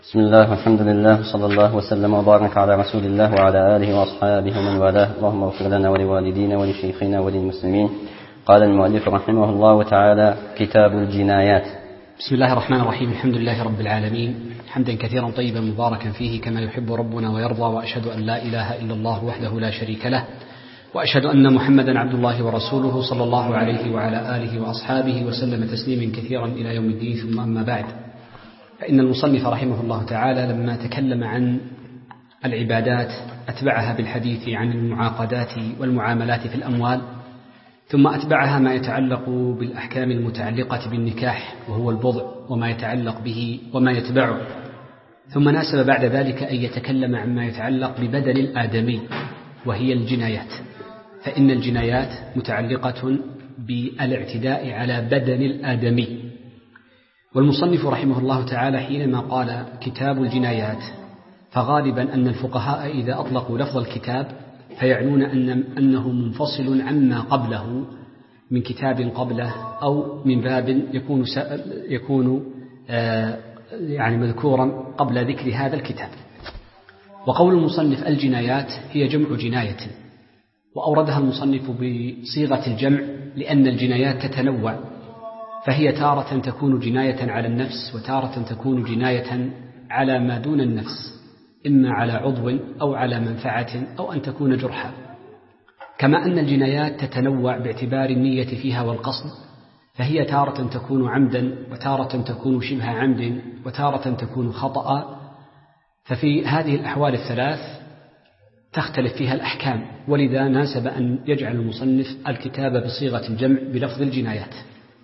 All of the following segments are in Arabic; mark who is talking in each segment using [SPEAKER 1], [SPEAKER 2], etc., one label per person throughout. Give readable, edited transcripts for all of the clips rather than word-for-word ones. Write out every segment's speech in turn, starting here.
[SPEAKER 1] بسم الله والحمد لله صلى الله وسلم وبارك على رسول الله وعلى آله وأصحابه ومن والاه. اللهم اغفر لنا ولوالدينا ولشيخنا وللمسلمين. قال المؤلف رحمه الله تعالى: كتاب الجنايات.
[SPEAKER 2] بسم الله الرحمن الرحيم. الحمد لله رب العالمين، حمدا كثيرا طيبا مباركا فيه كما يحب ربنا ويرضى، وأشهد أن لا إله إلا الله وحده لا شريك له، وأشهد أن محمدا عبد الله ورسوله صلى الله عليه وعلى آله وأصحابه وسلم تسليما كثيرا إلى يوم الدين. ثم أما بعد، فإن المصنف رحمه الله تعالى لما تكلم عن العبادات أتبعها بالحديث عن المعاقدات والمعاملات في الأموال، ثم أتبعها ما يتعلق بالأحكام المتعلقة بالنكاح وهو البضع وما يتعلق به وما يتبعه، ثم ناسب بعد ذلك أن يتكلم عما يتعلق ببدن الآدمي وهي الجنايات، فإن الجنايات متعلقة بالاعتداء على بدن الآدمي. والمصنف رحمه الله تعالى حينما قال كتاب الجنايات، فغالبا أن الفقهاء إذا أطلقوا لفظ الكتاب فيعنون أنه منفصل عما قبله من كتاب قبله أو من باب يكون يعني مذكورا قبل ذكر هذا الكتاب. وقول المصنف الجنايات هي جمع جناية، وأوردها المصنف بصيغة الجمع لأن الجنايات تتنوع، فهي تارة تكون جناية على النفس وتارة تكون جناية على ما دون النفس، إما على عضو أو على منفعة أو أن تكون جرحا. كما أن الجنايات تتنوع باعتبار النية فيها والقصد، فهي تارة تكون عمدا وتارة تكون شبه عمد وتارة تكون خطأ، ففي هذه الأحوال الثلاث تختلف فيها الأحكام، ولذا ناسب أن يجعل المصنف الكتاب بصيغة الجمع بلفظ الجنايات.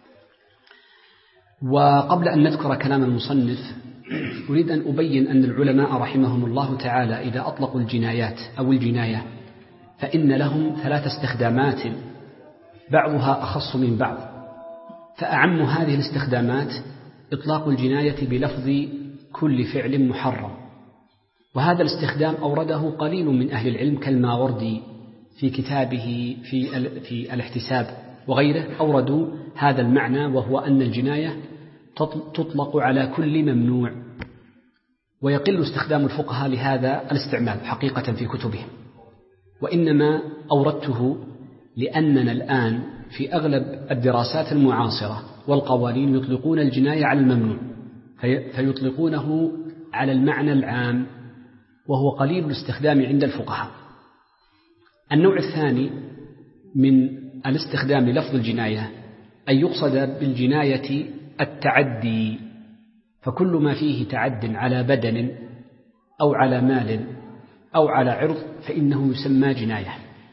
[SPEAKER 2] وقبل أن نذكر كلام المصنف أريد أن أبين أن العلماء رحمهم الله تعالى إذا أطلقوا الجنايات أو الجناية فإن لهم ثلاث استخدامات بعضها أخص من بعض، فأعم هذه الاستخدامات إطلاق الجناية بلفظ كل فعل محرم، وهذا الاستخدام أورده قليل من أهل العلم كالماوردي في كتابه في الاحتساب وغيره، أوردوا هذا المعنى، وهو أن الجناية تطلق على كل ممنوع، ويقل استخدام الفقهاء لهذا الاستعمال حقيقة في كتبهم، وإنما أوردته لأننا الآن في أغلب الدراسات المعاصرة والقوانين يطلقون الجناية على الممنوع، فيطلقونه على المعنى العام، وهو قليل الاستخدام عند الفقهاء. النوع الثاني من الاستخدام للفظ الجناية أن يقصد بالجناية التعدي، فكل ما فيه تعد على بدن أو على مال أو على عرض فإنه يسمى جناية.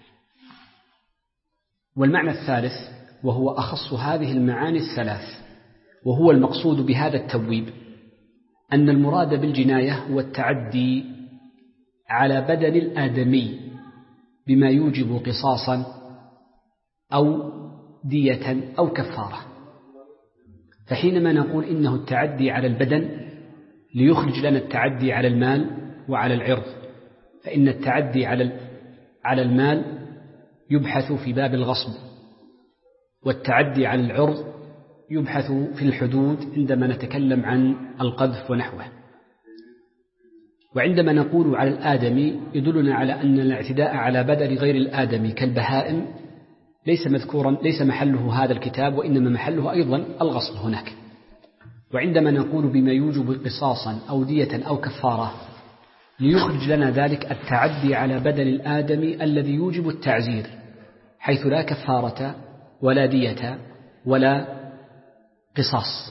[SPEAKER 2] والمعنى الثالث وهو أخص هذه المعاني الثلاث، وهو المقصود بهذا التبويب، أن المراد بالجناية هو التعدي على بدن الآدمي بما يوجب قصاصا أو دية أو كفارة. فحينما نقول إنه التعدي على البدن ليخرج لنا التعدي على المال وعلى العرض، فإن التعدي على المال يبحث في باب الغصب، والتعدي على العرض يبحث في الحدود عندما نتكلم عن القذف ونحوه. وعندما نقول على الآدمي يدلنا على أن الاعتداء على بدن غير الآدمي كالبهائم ليس محله هذا الكتاب، وإنما محله أيضا الغصب هناك. وعندما نقول بما يوجب قصاصا أو دية أو كفارة ليخرج لنا ذلك التعدي على بدن الآدمي الذي يوجب التعزير، حيث لا كفارة ولا دية ولا قصاص.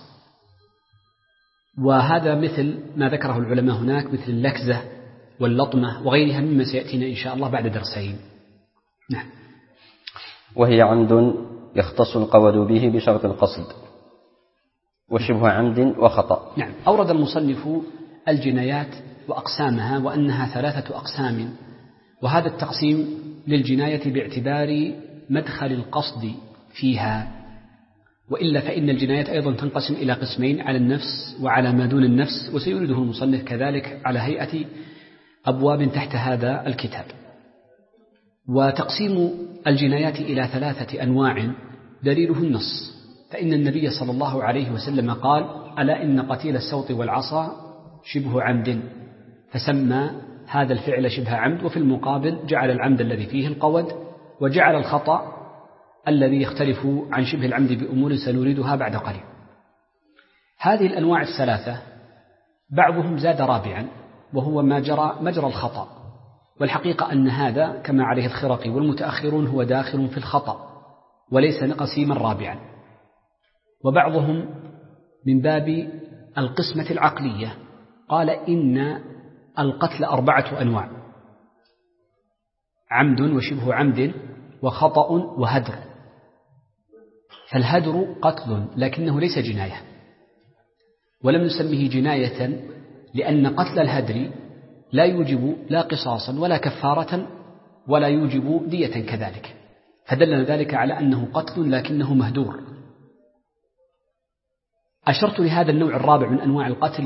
[SPEAKER 2] وهذا مثل ما ذكره العلماء هناك، مثل اللكزة واللطمة وغيرها مما سيأتينا إن شاء الله بعد درسين. نعم.
[SPEAKER 1] وهي عمد يختص القول به بشرط القصد، وشبه عمد وخطأ.
[SPEAKER 2] نعم. أورد المصنف الجنايات وأقسامها، وأنها ثلاثة أقسام، وهذا التقسيم للجناية باعتبار مدخل القصد فيها، وإلا فإن الجنايات أيضا تنقسم إلى قسمين: على النفس وعلى ما دون النفس، وسيورده المصنف كذلك على هيئة أبواب تحت هذا الكتاب. وتقسيم الجنايات إلى ثلاثة أنواع دليله النص، فإن النبي صلى الله عليه وسلم قال: ألا إن قتيل السوط والعصا شبه عمد، فسمى هذا الفعل شبه عمد، وفي المقابل جعل العمد الذي فيه القود، وجعل الخطأ الذي يختلف عن شبه العمد بأمور سنريدها بعد قليل. هذه الأنواع الثلاثة بعضهم زاد رابعا، وهو ما جرى مجرى الخطأ، والحقيقة أن هذا كما عليه الخرقي والمتأخرون هو داخل في الخطأ وليس قسيما رابعا. وبعضهم من باب القسمة العقلية قال إن القتل 4 أنواع: عمد وشبه عمد وخطأ وهدر. فالهدر قتل لكنه ليس جناية، ولم نسميه جناية لأن قتل الهدر لا يوجب لا قصاصا ولا كفارة ولا يوجب دية كذلك، فدلنا ذلك على أنه قتل لكنه مهدور. أشرت لهذا النوع الرابع من أنواع القتل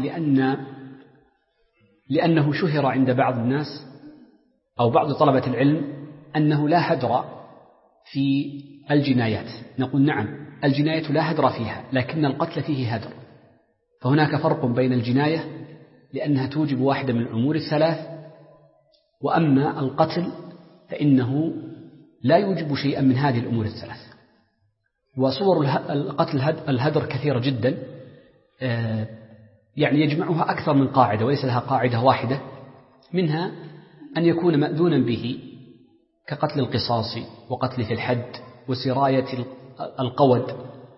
[SPEAKER 2] لأنه شهر عند بعض الناس أو بعض طلبة العلم أنه لا هدر في الجنايات. نقول نعم، الجناية لا هدر فيها، لكن القتل فيه هدر. فهناك فرق بين الجناية لأنها توجب واحدة من الأمور الثلاث، وأما القتل فإنه لا يوجب شيئا من هذه الأمور الثلاث. وصور القتل الهدر كثيرة جدا، يعني يجمعها أكثر من قاعدة وليس لها قاعدة واحدة، منها أن يكون مأذونا به كقتل القصاص وقتل في الحد وسراية القود،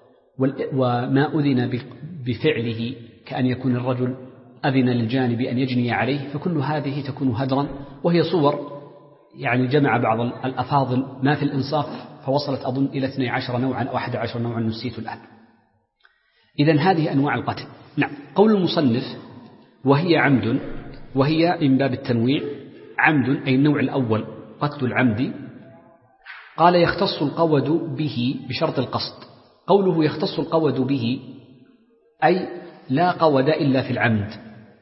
[SPEAKER 2] وما أذن بفعله كأن يكون الرجل أذن للجانب أن يجني عليه، فكل هذه تكون هدرا، وهي صور يعني جمع بعض الأفاضل ما في الإنصاف فوصلت أظن إلى 12 نوعا أو 11 نوعا نسيت الآن. إذن هذه أنواع القتل. نعم. قول المصنف وهي عمد، وهي من باب التنويع، عمد أي النوع الأول قتل العمد. قال يختص القود به بشرط القصد. قوله يختص القود به أي لا قود إلا في العمد،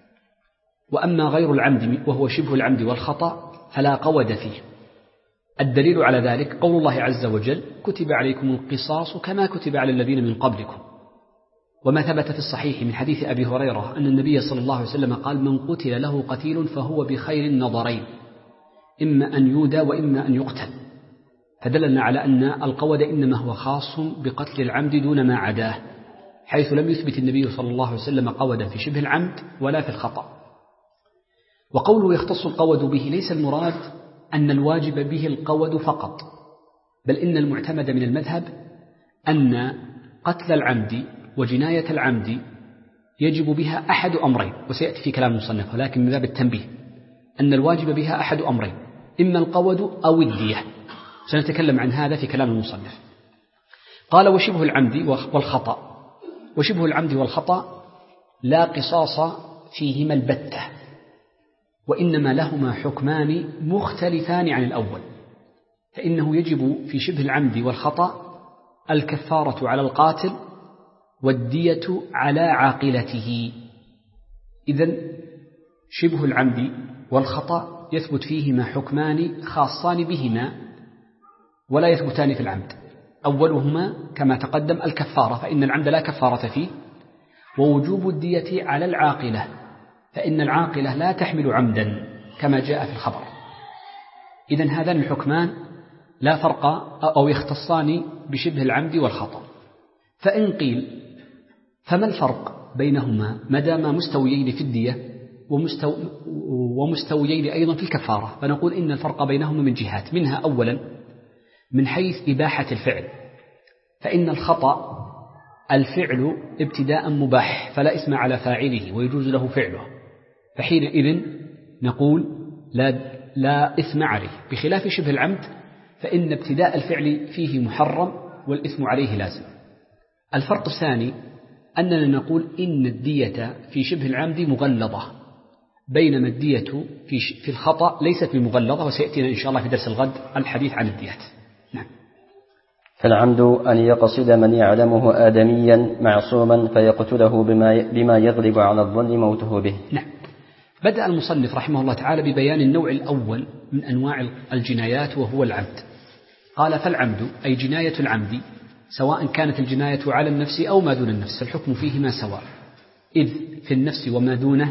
[SPEAKER 2] وأما غير العمد وهو شبه العمد والخطأ فلا قود فيه. الدليل على ذلك قول الله عز وجل كتب عليكم القصاص كما كتب على الذين من قبلكم، وما ثبت في الصحيح من حديث أبي هريرة أن النبي صلى الله عليه وسلم قال من قتل له قتيل فهو بخير النظرين، إما أن يودى وإما أن يقتل. فدلنا على أن القود إنما هو خاص بقتل العمد دون ما عداه، حيث لم يثبت النبي صلى الله عليه وسلم قودا في شبه العمد ولا في الخطأ. وقوله يختص القود به ليس المراد أن الواجب به القود فقط، بل إن المعتمد من المذهب أن قتل العمد وجناية العمد يجب بها أحد أمرين، وسيأتي في كلام المصنف، ولكن من باب التنبيه أن الواجب بها أحد أمرين، إما القود أو الدية. سنتكلم عن هذا في كلام المصنف. قال وشبه العمد والخطأ. وشبه العمد والخطأ لا قصاص فيهما البتة، وإنما لهما حكمان مختلفان عن الأول، فإنه يجب في شبه العمد والخطأ الكفارة على القاتل والدية على عاقلته. إذن شبه العمد والخطأ يثبت فيهما حكمان خاصان بهما ولا يثبتان في العمد. أولهما كما تقدم الكفارة، فإن العمد لا كفارة فيه، ووجوب الدية على العاقلة، فإن العاقلة لا تحمل عمدا كما جاء في الخبر. إذن هذان الحكمان لا فرق أو يختصان بشبه العمد والخطأ. فإن قيل فما الفرق بينهما ما دام مستويين في الدية ومستويين أيضا في الكفارة؟ فنقول إن الفرق بينهما من جهات، منها أولا من حيث إباحة الفعل، فإن الخطأ الفعل ابتداء مباح فلا إثم على فاعله ويجوز له فعله، فحينئذ نقول لا إثم عليه، بخلاف شبه العمد فإن ابتداء الفعل فيه محرم والإثم عليه لازم. الفرق الثاني أننا نقول إن الدية في شبه العمد مغلظة، بينما الدية في الخطأ ليست بمغلظة، وسيأتينا إن شاء الله في درس الغد الحديث عن الديات. نعم.
[SPEAKER 1] فالعمد أن يقصد من يعلمه آدميا معصوما فيقتله بما يغلب على الظن موته به.
[SPEAKER 2] نعم. بدأ المصنف رحمه الله تعالى ببيان النوع الأول من أنواع الجنايات وهو العمد. قال فالعمد أي جناية العمد، سواء كانت الجناية على النفس أو ما دون النفس، فالحكم فيهما سواء، إذ في النفس وما دونه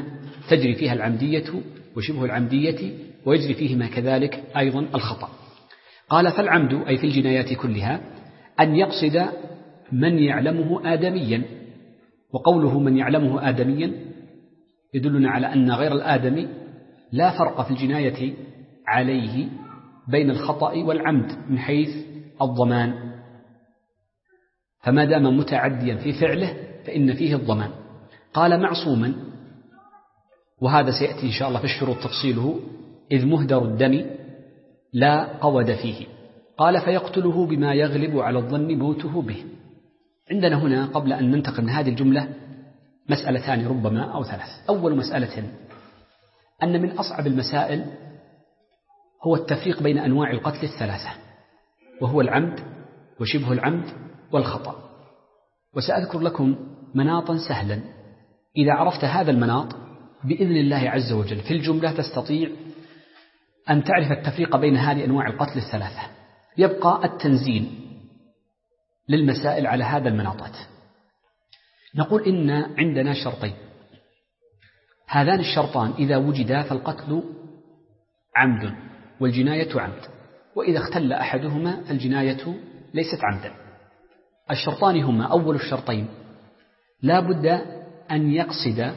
[SPEAKER 2] تجري فيها العمدية وشبه العمدية، ويجري فيهما كذلك أيضا الخطأ. قال فالعمد أي في الجنايات كلها أن يقصد من يعلمه آدميا. وقوله من يعلمه آدميا يدلنا على أن غير الآدمي لا فرق في الجناية عليه بين الخطأ والعمد من حيث الضمان، فما دام متعديا في فعله فإن فيه الضمان. قال معصوما، وهذا سيأتي إن شاء الله في الشروط تفصيله، إذ مهدر الدم لا قود فيه. قال فيقتله بما يغلب على الظن موته به. عندنا هنا قبل أن ننتقل من هذه الجملة مسألتان ربما أو ثلاث. أول مسألة أن من أصعب المسائل هو التفريق بين أنواع القتل الثلاثة، وهو العمد وشبه العمد والخطأ. وسأذكر لكم مناطا سهلا، إذا عرفت هذا المناط بإذن الله عز وجل في الجملة تستطيع أن تعرف التفريق بين هذه أنواع القتل الثلاثة. يبقى التنزيل للمسائل على هذا المناطات. نقول إن عندنا شرطين، هذان الشرطان إذا وجدا فالقتل عمد والجناية عمد، وإذا اختل أحدهما فالجناية ليست عمدا. الشرطان هما: أول الشرطين لا بد أن يقصد،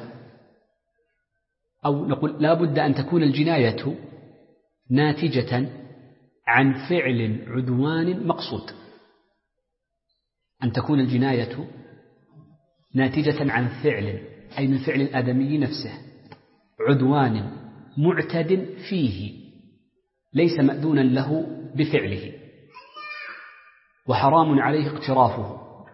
[SPEAKER 2] أو نقول لا بد أن تكون الجناية ناتجة عن فعل عدوان مقصود، أن تكون الجناية ناتجة عن فعل، أي من فعل الآدمي نفسه، عدوان معتد فيه ليس مأذونا له بفعله وحرام عليه اقترافه،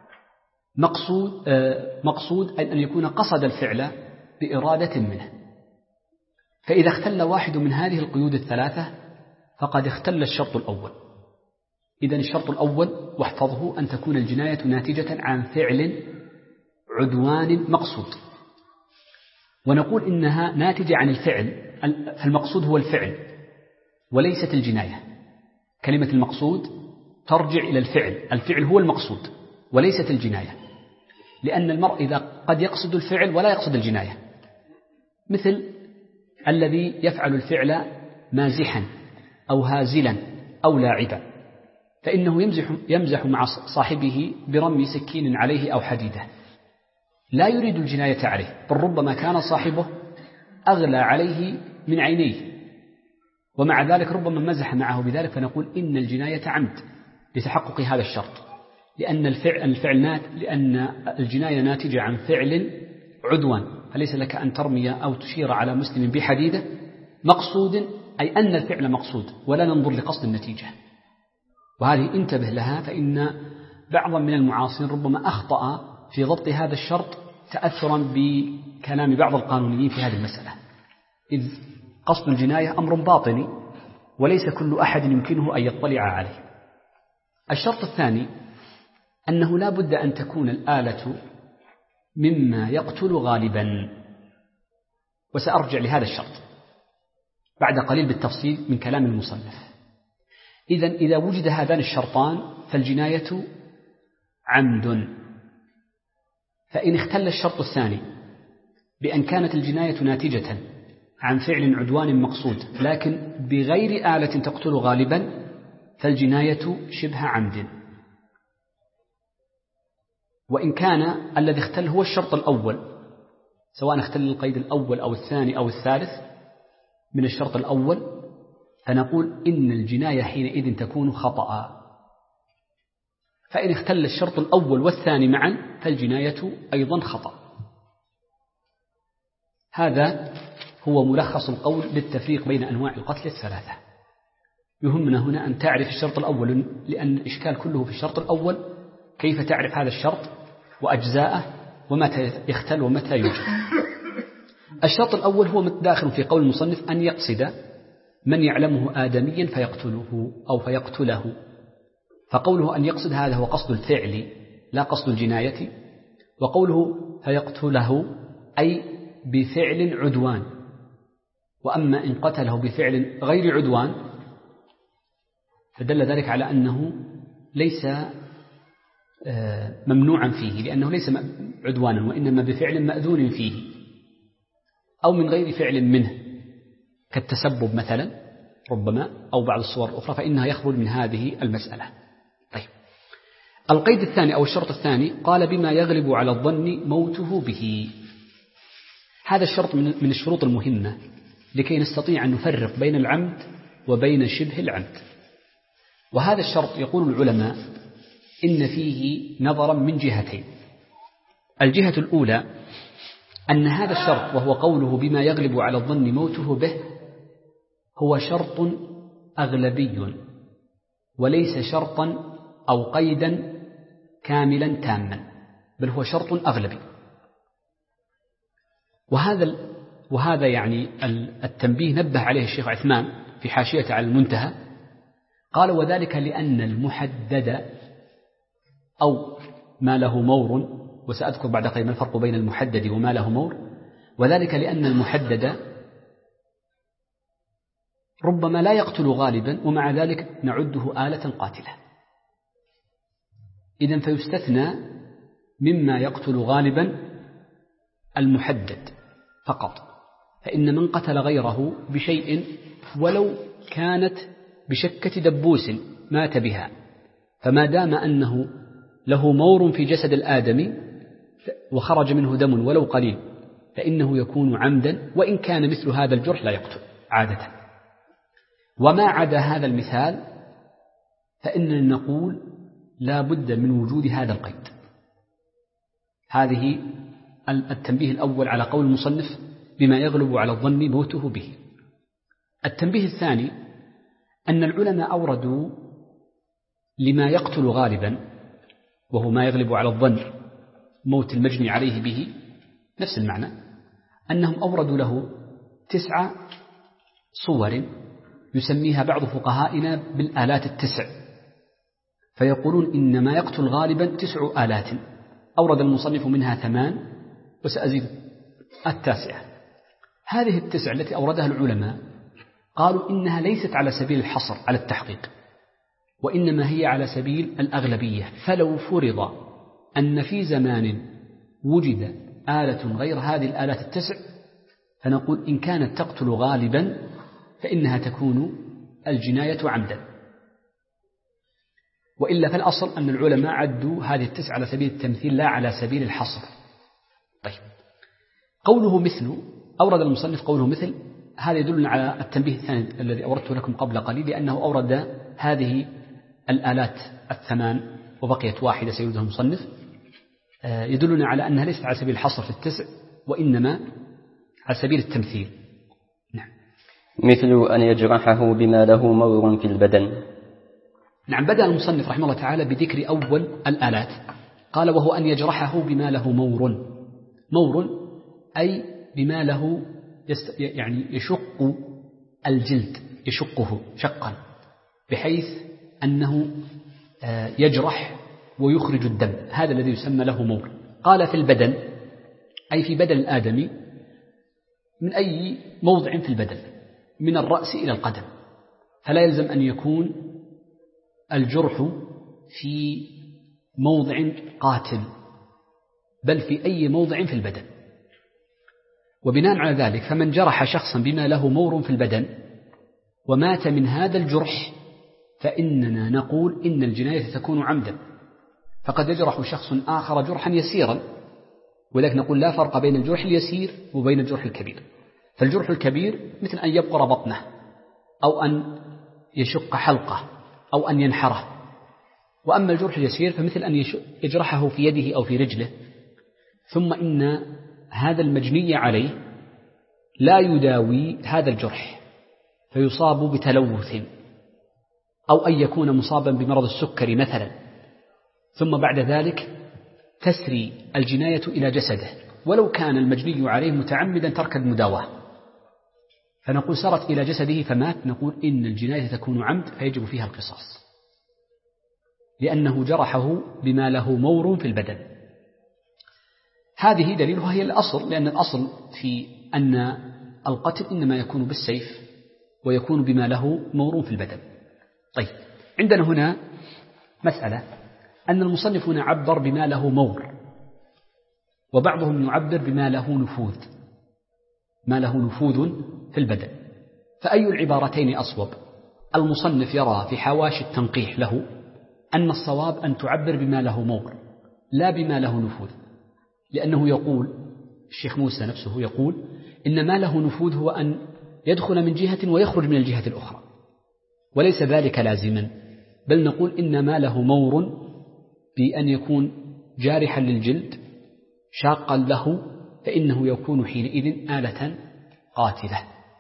[SPEAKER 2] مقصود أن يكون قصد الفعل بإرادة منه. فإذا اختل واحد من هذه القيود الثلاثة فقد اختل الشرط الأول. إذن الشرط الأول واحفظه أن تكون الجناية ناتجة عن فعل عدوان مقصود. ونقول إنها ناتجة عن الفعل، فالمقصود هو الفعل وليست الجناية. كلمة المقصود ترجع إلى الفعل هو المقصود وليست الجناية، لأن المرء إذا قد يقصد الفعل ولا يقصد الجناية، مثل الذي يفعل الفعل مازحا أو هازلا أو لاعبا، فإنه يمزح مع صاحبه برمي سكين عليه أو حديدة، لا يريد الجناية عليه، بل ربما كان صاحبه أغلى عليه من عينيه، ومع ذلك ربما مزح معه بذلك. فنقول إن الجناية عمد لتحقق هذا الشرط، لأن لأن الجناية ناتجة عن فعل عدوان، فليس لك أن ترمي أو تشير على مسلم بحديدة مقصود، أي أن الفعل مقصود، ولا ننظر لقصد النتيجة. وهذه انتبه لها، فإن بعضا من المعاصرين ربما أخطأ في ضبط هذا الشرط تأثرا بكلام بعض القانونيين في هذه المسألة، إذ قصد الجناية أمر باطني وليس كل أحد يمكنه أن يطلع عليه. الشرط الثاني أنه لا بد أن تكون الآلة مما يقتل غالبا، وسأرجع لهذا الشرط بعد قليل بالتفصيل من كلام المصنف. إذا وجد هذان الشرطان فالجناية عمد. فإن اختل الشرط الثاني بأن كانت الجناية ناتجة عن فعل عدوان مقصود لكن بغير آلة تقتل غالبا فالجناية شبه عمد. وإن كان الذي اختل هو الشرط الأول، سواء اختل القيد الأول أو الثاني أو الثالث من الشرط الأول، فنقول إن الجناية حينئذ تكون خطأ. فإن اختل الشرط الأول والثاني معا فالجناية أيضا خطأ. هذا هو ملخص القول بالتفريق بين أنواع القتل الثلاثة. يهمنا هنا أن تعرف الشرط الأول، لأن الإشكال كله في الشرط الأول، كيف تعرف هذا الشرط وأجزاءه ومتى يختل ومتى يوجد. الشرط الأول هو داخل في قول المصنف أن يقصد من يعلمه آدميا فيقتله أو فيقتله. فقوله أن يقصد هذا هو قصد الفعل لا قصد الجناية، وقوله فيقتله أي بفعل عدوان. وأما إن قتله بفعل غير عدوان فدل ذلك على أنه ليس ممنوعا فيه، لأنه ليس عدوانا وإنما بفعل مأذون فيه. أو من غير فعل منه كالتسبب مثلا ربما أو بعض الصور الأخرى، فإنها يخرج من هذه المسألة. طيب، القيد الثاني أو الشرط الثاني قال بما يغلب على الظن موته به. هذا الشرط من الشروط المهمة لكي نستطيع أن نفرق بين العمد وبين شبه العمد. وهذا الشرط يقول العلماء إن فيه نظرا من جهتين. الجهة الأولى أن هذا الشرط وهو قوله بما يغلب على الظن موته به هو شرط أغلبي وليس شرطا أو قيدا كاملا تاما، بل هو شرط أغلبي. وهذا يعني التنبيه نبه عليه الشيخ عثمان في حاشية على المنتهى، قال وذلك لأن المحدد أو ما له مور، وسأذكر بعد قليل ما الفرق بين المحدد وما له مور، وذلك لأن المحدد ربما لا يقتل غالبا ومع ذلك نعده آلة قاتلة. إذن فيستثنى مما يقتل غالبا المحدد فقط، فإن من قتل غيره بشيء ولو كانت بشكة دبوس مات بها، فما دام أنه له مور في جسد الآدمي وخرج منه دم ولو قليل فإنه يكون عمدا، وإن كان مثل هذا الجرح لا يقتل عادة. وما عدا هذا المثال فإننا نقول لا بد من وجود هذا القيد. هذه التنبيه الأول على قول المصنف بما يغلب على الظن موته به. التنبيه الثاني أن العلماء أوردوا لما يقتل غالبا وهو ما يغلب على الظن موت المجني عليه به نفس المعنى، أنهم أوردوا له 9 صور يسميها بعض فقهائنا بالآلات ال9، فيقولون إن ما يقتل غالبا 9 آلات، أورد المصنف منها 8 وسأزيد 9. هذه ال9 التي أوردها العلماء قالوا إنها ليست على سبيل الحصر على التحقيق، وإنما هي على سبيل الأغلبية. فلو فرض أن في زمان وجد آلة غير هذه الآلات ال9 فنقول إن كانت تقتل غالبا فإنها تكون الجناية عمدا، وإلا فالأصل أن العلماء عدوا هذه ال9 على سبيل التمثيل لا على سبيل الحصر. طيب، قوله مثل، أورد المصنف قوله مثل، هذا يدلنا على التنبيه الثاني الذي أوردته لكم قبل قليل، لأنه أورد هذه الآلات ال8 وبقيت واحدة سيوردها المصنف، يدلنا على أنها ليست على سبيل الحصر في ال9 وإنما على سبيل التمثيل. نعم.
[SPEAKER 1] مثل أن يجرحه بما له مور في البدن.
[SPEAKER 2] نعم، بدأ المصنف رحمه الله تعالى بذكر أول الآلات، قال وهو أن يجرحه بما له مور. مور أي بما له يعني يشق الجلد، يشقه شقا بحيث أنه يجرح ويخرج الدم، هذا الذي يسمى له مور. قال في البدن أي في بدن الآدمي من أي موضع في البدن من الرأس إلى القدم، فلا يلزم أن يكون الجرح في موضع قاتل بل في أي موضع في البدن. وبناء على ذلك فمن جرح شخصا بما له مور في البدن ومات من هذا الجرح فإننا نقول إن الجناية تكون عمدا. فقد يجرح شخص آخر جرحا يسيرا، ولكن نقول لا فرق بين الجرح اليسير وبين الجرح الكبير. فالجرح الكبير مثل أن يبقر بطنه أو أن يشق حلقه أو أن ينحره، وأما الجرح اليسير فمثل أن يجرحه في يده أو في رجله، ثم إن هذا المجني عليه لا يداوي هذا الجرح فيصاب بتلوث، أو أن يكون مصابا بمرض السكري مثلا، ثم بعد ذلك تسري الجناية إلى جسده ولو كان المجني عليه متعمدا ترك المداواة، فنقول سرت إلى جسده فمات، نقول إن الجناية تكون عمد فيجب فيها القصاص لأنه جرحه بما له مور في البدن. هذه دليلها هي الأصل، لأن الأصل في أن القتل إنما يكون بالسيف ويكون بما له مور في البدن. طيب، عندنا هنا مسألة أن المصنف هنا عبر بما له مور، وبعضهم يعبر بما له نفوذ. ما له نفوذ في البدن. فأي العبارتين أصوب؟ المصنف يرى في حواشي التنقيح له أن الصواب أن تعبر بما له مور لا بما له نفوذ، لأنه يقول الشيخ موسى نفسه يقول إن ما له نفوذ هو أن يدخل من جهة ويخرج من الجهة الأخرى، وليس ذلك لازما، بل نقول إن ما له مور بأن يكون جارحا للجلد شاقا له، فإنه يكون حينئذ آلة قاتلة.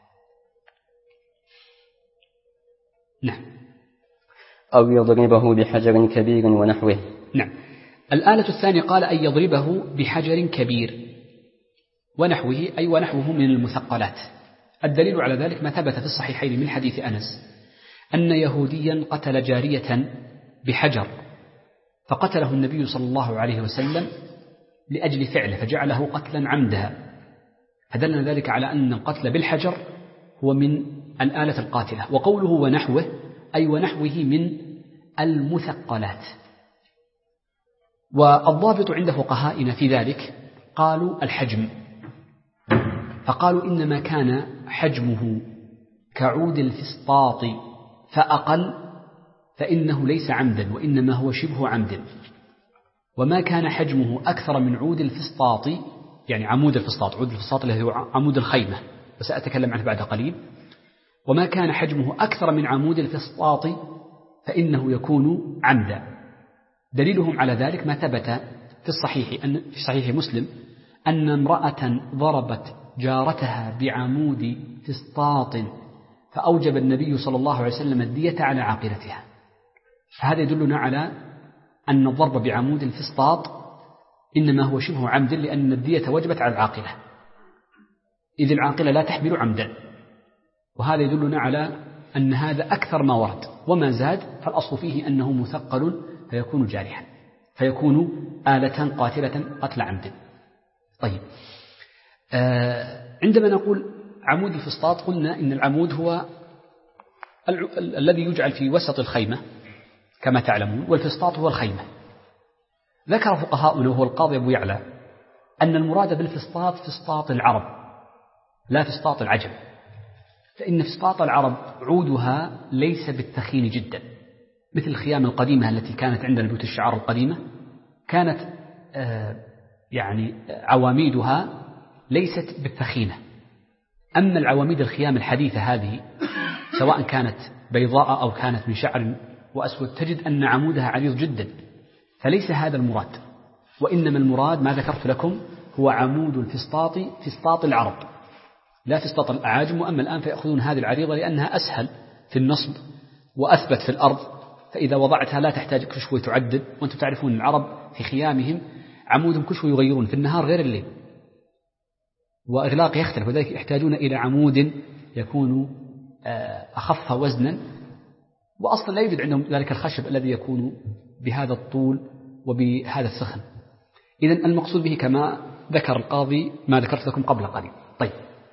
[SPEAKER 2] نعم.
[SPEAKER 1] أو يضربه بحجر كبير ونحوه.
[SPEAKER 2] نعم. الآلة الثانية قال أن يضربه بحجر كبير ونحوه، أي ونحوه من المثقلات. الدليل على ذلك ما ثبت في الصحيحين من حديث أنس أن يهوديا قتل جارية بحجر، فقتله النبي صلى الله عليه وسلم لأجل فعله، فجعله قتلا عمدها، فدلنا ذلك على أن القتل بالحجر هو من الآلة القاتلة. وقوله ونحوه أي ونحوه من المثقلات. والضابط عند فقهائنا في ذلك قالوا الحجم، فقالوا إنما كان حجمه كعود الفسطاط فأقل فإنه ليس عمدا، وإنما هو شبه عمد. وما كان حجمه أكثر من عود الفسطاط، يعني عمود الفسطاط، عود الفسطاط الذي هو عمود الخيمة وسأتكلم عنه بعد قليل، وما كان حجمه أكثر من عمود الفسطاط فإنه يكون عمدا. دليلهم على ذلك ما ثبت في الصحيح في صحيح مسلم أن امرأة ضربت جارتها بعمود فسطاط فأوجب النبي صلى الله عليه وسلم الدية على عاقلتها. فهذا يدلنا على أن الضرب بعمود الفسطاط إنما هو شبه عمد، لأن الدية وجبت على العاقلة، إذ العاقلة لا تحمل عمدا. وهذا يدلنا على أن هذا أكثر ما ورد، وما زاد فالأصل فيه أنه مثقل فيكون جارحا، فيكون آلة قاتلة قتل عمد. طيب، عندما نقول عمود الفسطاط قلنا إن العمود هو الذي يجعل في وسط الخيمة كما تعلمون، والفسطاط هو الخيمة. ذكر فقهاؤنا وهو القاضي أبو يعلى أن المراد بالفسطاط فسطاط العرب لا فسطاط العجم، فإن فسطاط العرب عودها ليس بالثخين جدا، مثل الخيام القديمة التي كانت عندنا بيوت الشعار القديمة، كانت يعني عواميدها ليست بالثخينة. أما العواميد الخيام الحديثة هذه سواء كانت بيضاء أو كانت من شعر وأسود تجد أن عمودها عريض جدا، فليس هذا المراد، وإنما المراد ما ذكرت لكم هو عمود الفسطاط فسطاط العرب لا فسطاط الأعاجم. وأما الآن فيأخذون هذه العريضة لأنها أسهل في النصب وأثبت في الأرض، فإذا وضعتها لا تحتاج كل شوي تعدل. وأنتم تعرفون العرب في خيامهم عمودهم كل شوي يغيرون في النهار غير الليل، وإغلاق يختلف، وذلك يحتاجون إلى عمود يكون أخف وزنا، وأصلا لا يوجد عندهم ذلك الخشب الذي يكون بهذا الطول وبهذا السخن. إذن المقصود به كما ذكر القاضي ما ذكرت لكم قبل قليل. طيب،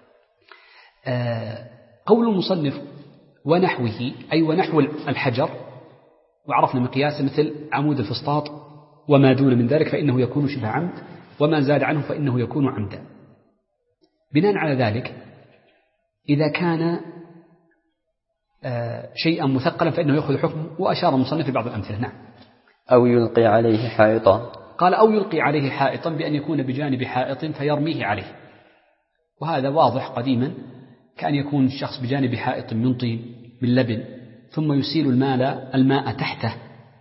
[SPEAKER 2] قول المصنف ونحوه أي ونحو الحجر، وعرفنا مقياسه مثل عمود الفسطاط، وما دون من ذلك فإنه يكون شبه عمد، وما زاد عنه فإنه يكون عمدا. بناء على ذلك إذا كان شيئا مثقلا فإنه يأخذ حكمه، وأشار المصنف في بعض الأمثلة. نعم.
[SPEAKER 1] أو يلقي عليه حائطا.
[SPEAKER 2] قال أو يلقي عليه حائطا بأن يكون بجانب حائط فيرميه عليه، وهذا واضح قديما، كأن يكون الشخص بجانب حائط من طين من لبن ثم يسيل الماء تحته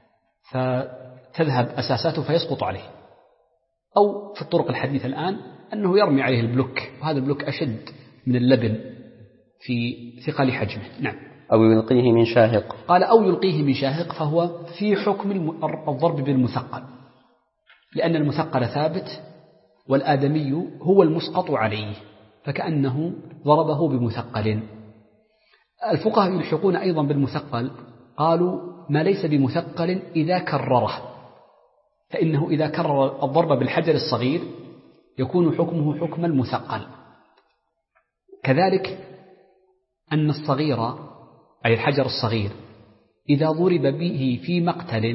[SPEAKER 2] فتذهب أساساته فيسقط عليه، أو في الطرق الحديثة الآن أنه يرمي عليه البلوك، وهذا البلوك أشد من اللبن في ثقل حجمه. نعم.
[SPEAKER 1] أو يلقيه من شاهق.
[SPEAKER 2] قال أو يلقيه من شاهق، فهو في حكم الضرب بالمثقل، لأن المثقل ثابت والآدمي هو المسقط عليه، فكأنه ضربه بمثقل. الفقهاء يلحقون أيضا بالمثقل، قالوا ما ليس بمثقل إذا كرره، فإنه إذا كرر الضرب بالحجر الصغير يكون حكمه حكم المثقل. كذلك أن الصغير أي الحجر الصغير إذا ضرب به في مقتل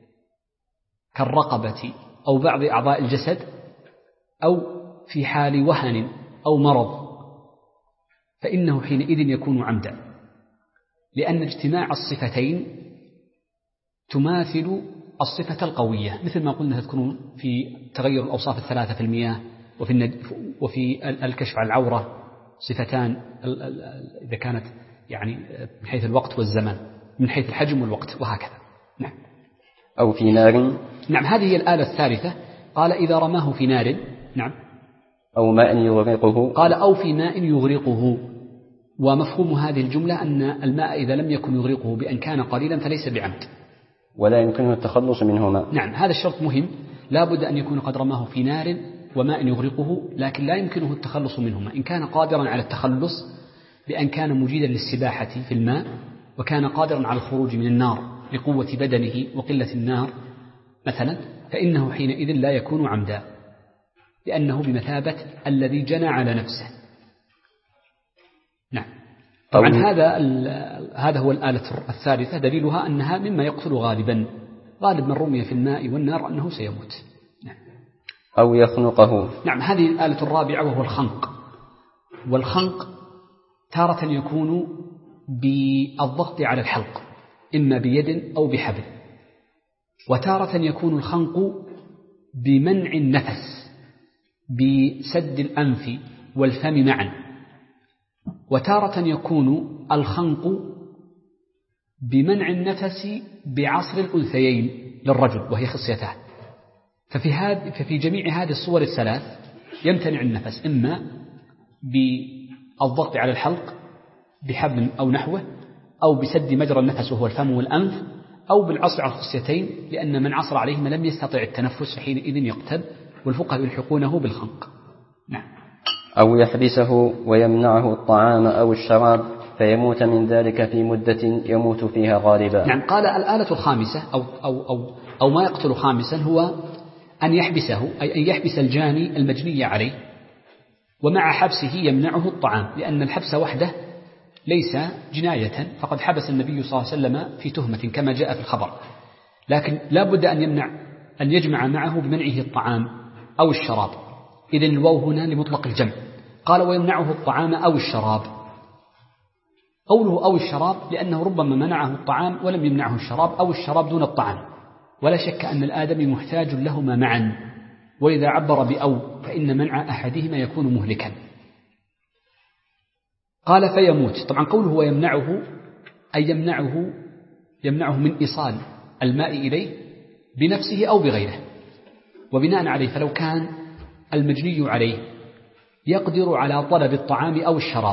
[SPEAKER 2] كالرقبة أو بعض أعضاء الجسد، أو في حال وهن أو مرض فإنه حينئذ يكون عمدا، لأن اجتماع الصفتين تماثل الصفة القوية، مثل ما قلنا تذكرون في تغير الأوصاف الثلاثة في المياه، وفي الكشف عن العورة صفتان إذا كانت يعني من حيث الوقت والزمان، من حيث الحجم والوقت، وهكذا. نعم.
[SPEAKER 1] أو في نار.
[SPEAKER 2] نعم، هذه هي الآلة الثالثة. قال إذا رماه في نار. نعم.
[SPEAKER 1] أو ماء يغرقه.
[SPEAKER 2] قال أو في ماء يغرقه. ومفهوم هذه الجملة أن الماء إذا لم يكن يغرقه بأن كان قليلا فليس بعمد،
[SPEAKER 1] ولا يمكنه التخلص منهما.
[SPEAKER 2] نعم، هذا الشرط مهم، لا بد أن يكون قد رماه في نار وماء يغرقه، لكن لا يمكنه التخلص منهما. إن كان قادرا على التخلص بأن كان مجيدا للسباحة في الماء، وكان قادرا على الخروج من النار لقوة بدنه وقلة النار مثلا، فإنه حينئذ لا يكون عمدا، لأنه بمثابة الذي جنى على نفسه. نعم. طبعا هذا هو الآلة الثالثة، دليلها أنها مما يقتل غالبا، غالب من رمي في الماء والنار أنه سيموت. نعم.
[SPEAKER 1] أو يخنقه.
[SPEAKER 2] نعم، هذه الآلة الرابعة وهو الخنق. والخنق تارة يكون بالضغط على الحلق إما بيد أو بحبل، وتارة يكون الخنق بمنع النفس بسد الأنف والفم معا، وتارة يكون الخنق بمنع النفس بعصر الأنثيين للرجل وهي خصيتان. ففي جميع هذه الصور الثلاث يمتنع النفس إما بالضغط على الحلق بحبل أو نحوه، أو بسد مجرى النفس وهو الفم والأنف، أو بالعصر على الخصيتين، لأن من عصر عليهما لم يستطع التنفس فحينئذ يقتل، والفقهاء يلحقونه بالخنق. نعم.
[SPEAKER 1] أو يحبسه ويمنعه الطعام أو الشراب فيموت من ذلك في مدة يموت فيها غالبا.
[SPEAKER 2] نعم. قال الآلة الخامسة أو ما يقتل خامسا هو أن يحبسه، أي أن يحبس الجاني المجني عليه، ومع حبسه يمنعه الطعام، لأن الحبس وحده ليس جناية، فقد حبس النبي صلى الله عليه وسلم في تهمة كما جاء في الخبر، لكن لا بد أن يجمع معه بمنعه الطعام أو الشراب. إذن الواو هنا لمطلق الجمع. قال ويمنعه الطعام أو الشراب. قوله أو الشراب لأنه ربما منعه الطعام ولم يمنعه الشراب، أو الشراب دون الطعام، ولا شك أن الآدمي محتاج لهما معا، وإذا عبر بأو فإن منع أحدهما يكون مهلكا. قال فيموت. طبعا قوله ويمنعه أي يمنعه من إيصال الماء إليه بنفسه أو بغيره، وبناء عليه فلو كان المجني عليه يقدر على طلب الطعام أو الشراب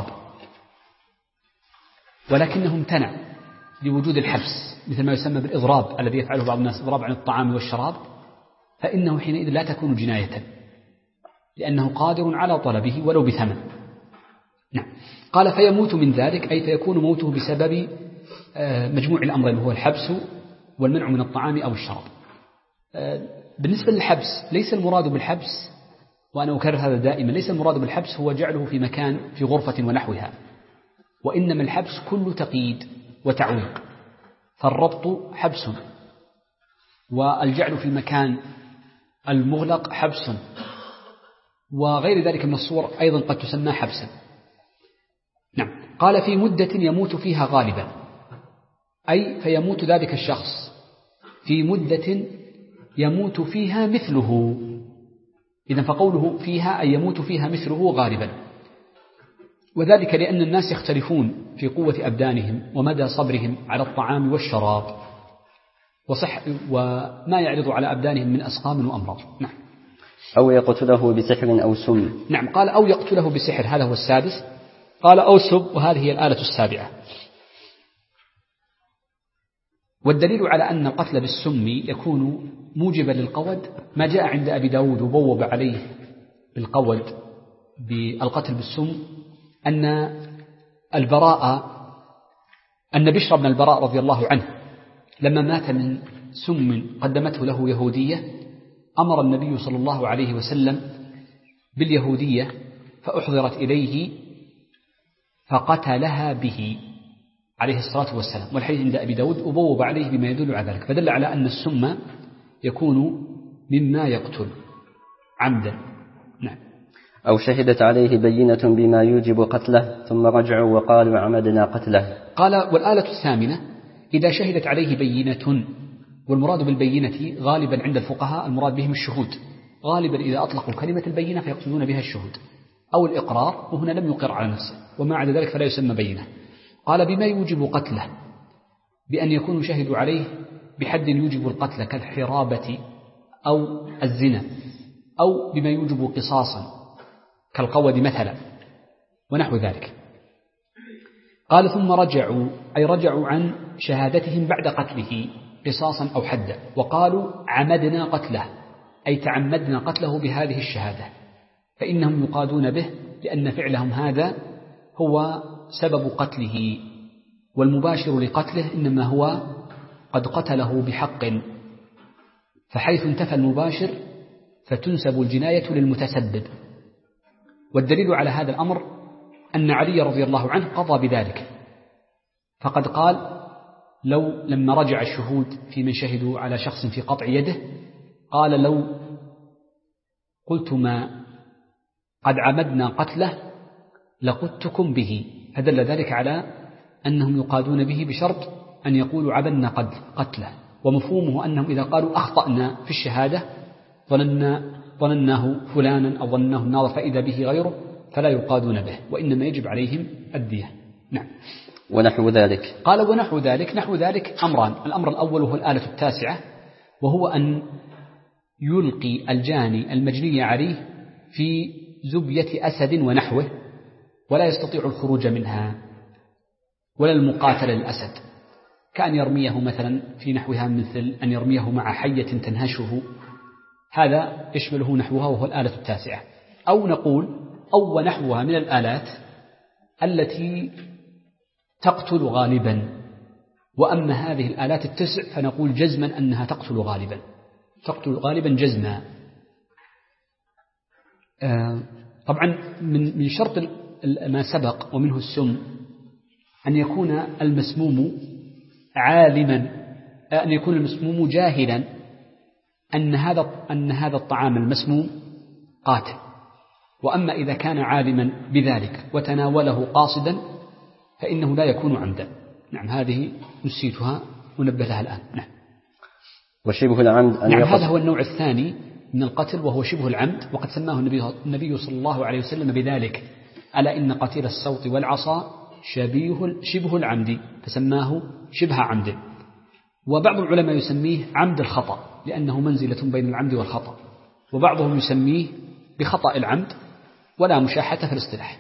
[SPEAKER 2] ولكنه امتنع لوجود الحبس، مثل ما يسمى بالإضراب الذي يفعله بعض الناس، إضراب عن الطعام والشراب، فإنه حينئذ لا تكون جناية، لأنه قادر على طلبه ولو بثمن. نعم. قال فيموت من ذلك، أي فيكون موته بسبب مجموع الأمرين، وهو الحبس والمنع من الطعام أو الشراب. بالنسبة للحبس ليس المراد بالحبس، وأنا أكرر هذا دائما، ليس المراد بالحبس هو جعله في مكان في غرفة ونحوها، وإنما الحبس كل تقييد وتعويق، فالربط حبس، والجعل في المكان المغلق حبس، وغير ذلك من الصور أيضا قد تسمى حبسا. نعم. قال في مدة يموت فيها غالبا، أي فيموت ذلك الشخص في مدة يموت فيها مثله. إذن فقوله فيها أي يموت فيها مثله غالبا، وذلك لأن الناس يختلفون في قوة أبدانهم ومدى صبرهم على الطعام والشراب وما يعرض على أبدانهم من أسقام وأمراض. نعم.
[SPEAKER 1] أو يقتله بسحر أو سم.
[SPEAKER 2] نعم. قال أو يقتله بسحر، هذا هو السادس. قال أو سب، وهذه هي الآلة السابعة. والدليل على أن القتل بالسم يكون موجبا للقود ما جاء عند أبي داود وبوب عليه بالقود بالقتل بالسم، أن بشر بن البراء رضي الله عنه لما مات من سم قدمته له يهودية، أمر النبي صلى الله عليه وسلم باليهودية فأحضرت إليه فقتلها به عليه الصلاة والسلام، والحديث عند أبي داود وبوب عليه بما يدل على ذلك، فدل على أن السم يكون مما يقتل عمدا. نعم.
[SPEAKER 1] أو شهدت عليه بينة بما يوجب قتله ثم رجعوا وقالوا عمدنا قتله.
[SPEAKER 2] قال والآلة الثامنة إذا شهدت عليه بينة، والمراد بالبينة غالبا عند الفقهاء المراد بهم الشهود، غالبا إذا أطلقوا كلمة البينة فيقصدون بها الشهود أو الإقرار، وهنا لم يقر على نفسه وما عدا ذلك فلا يسمى بينة. قال بما يوجب قتله، بأن يكونوا شهدوا عليه بحد يوجب القتل كالحرابة أو الزنا، أو بما يوجب قصاصا كالقود مثلا ونحو ذلك. قال ثم رجعوا، أي رجعوا عن شهادتهم بعد قتله قصاصا أو حدا، وقالوا عمدنا قتله، أي تعمدنا قتله بهذه الشهادة، فإنهم يقادون به لأن فعلهم هذا هو سبب قتله، والمباشر لقتله إنما هو قد قتله بحق، فحيث انتفى المباشر فتنسب الجناية للمتسبب. والدليل على هذا الأمر أن علي رضي الله عنه قضى بذلك، فقد قال لما رجع الشهود في من شهدوا على شخص في قطع يده، قال لو قلتما قد عمدنا قتله لقدتكم به، فدل ذلك على أنهم يقادون به بشرط أن يقولوا عمدنا قتله، ومفهومه أنهم إذا قالوا أخطأنا في الشهادة ظنناه فلانا أو ظنناه الناظر فإذا به غيره فلا يقادون به، وإنما يجب عليهم الدية. نعم.
[SPEAKER 1] ونحو ذلك.
[SPEAKER 2] قال ونحو ذلك. نحو ذلك أمران، الأمر الأول هو الآلة التاسعة، وهو أن يلقي الجاني المجني عليه في زبية أسد ونحوه ولا يستطيع الخروج منها ولا المقاتل للأسد، كأن يرميه مثلا في نحوها، مثل أن يرميه مع حية تنهشه، هذا يشمله نحوها وهو الآلة التاسعة. أو نقول أو نحوها من الآلات التي تقتل غالبا، وأما هذه الآلات التسع فنقول جزما أنها تقتل غالبا، تقتل غالبا جزما. طبعا من شرط ما سبق ومنه السم أن يكون المسموم عالما، أن يكون المسموم جاهلا أن هذا الطعام المسموم قاتل، وأما إذا كان عالما بذلك وتناوله قاصدا فإنه لا يكون عمدا. نعم، هذه نسيتها ونبه لها الآن. نعم.
[SPEAKER 1] وشبه العمد أن
[SPEAKER 2] نعم، هذا هو النوع الثاني من القتل وهو شبه العمد، وقد سماه النبي صلى الله عليه وسلم بذلك: ألا إن قتيل السوط والعصا شبه العمد، فسماه شبه عمد. وبعض العلماء يسميه عمد الخطأ لأنه منزلة بين العمد والخطأ، وبعضهم يسميه بخطأ العمد ولا مشاحة في الاصطلاح.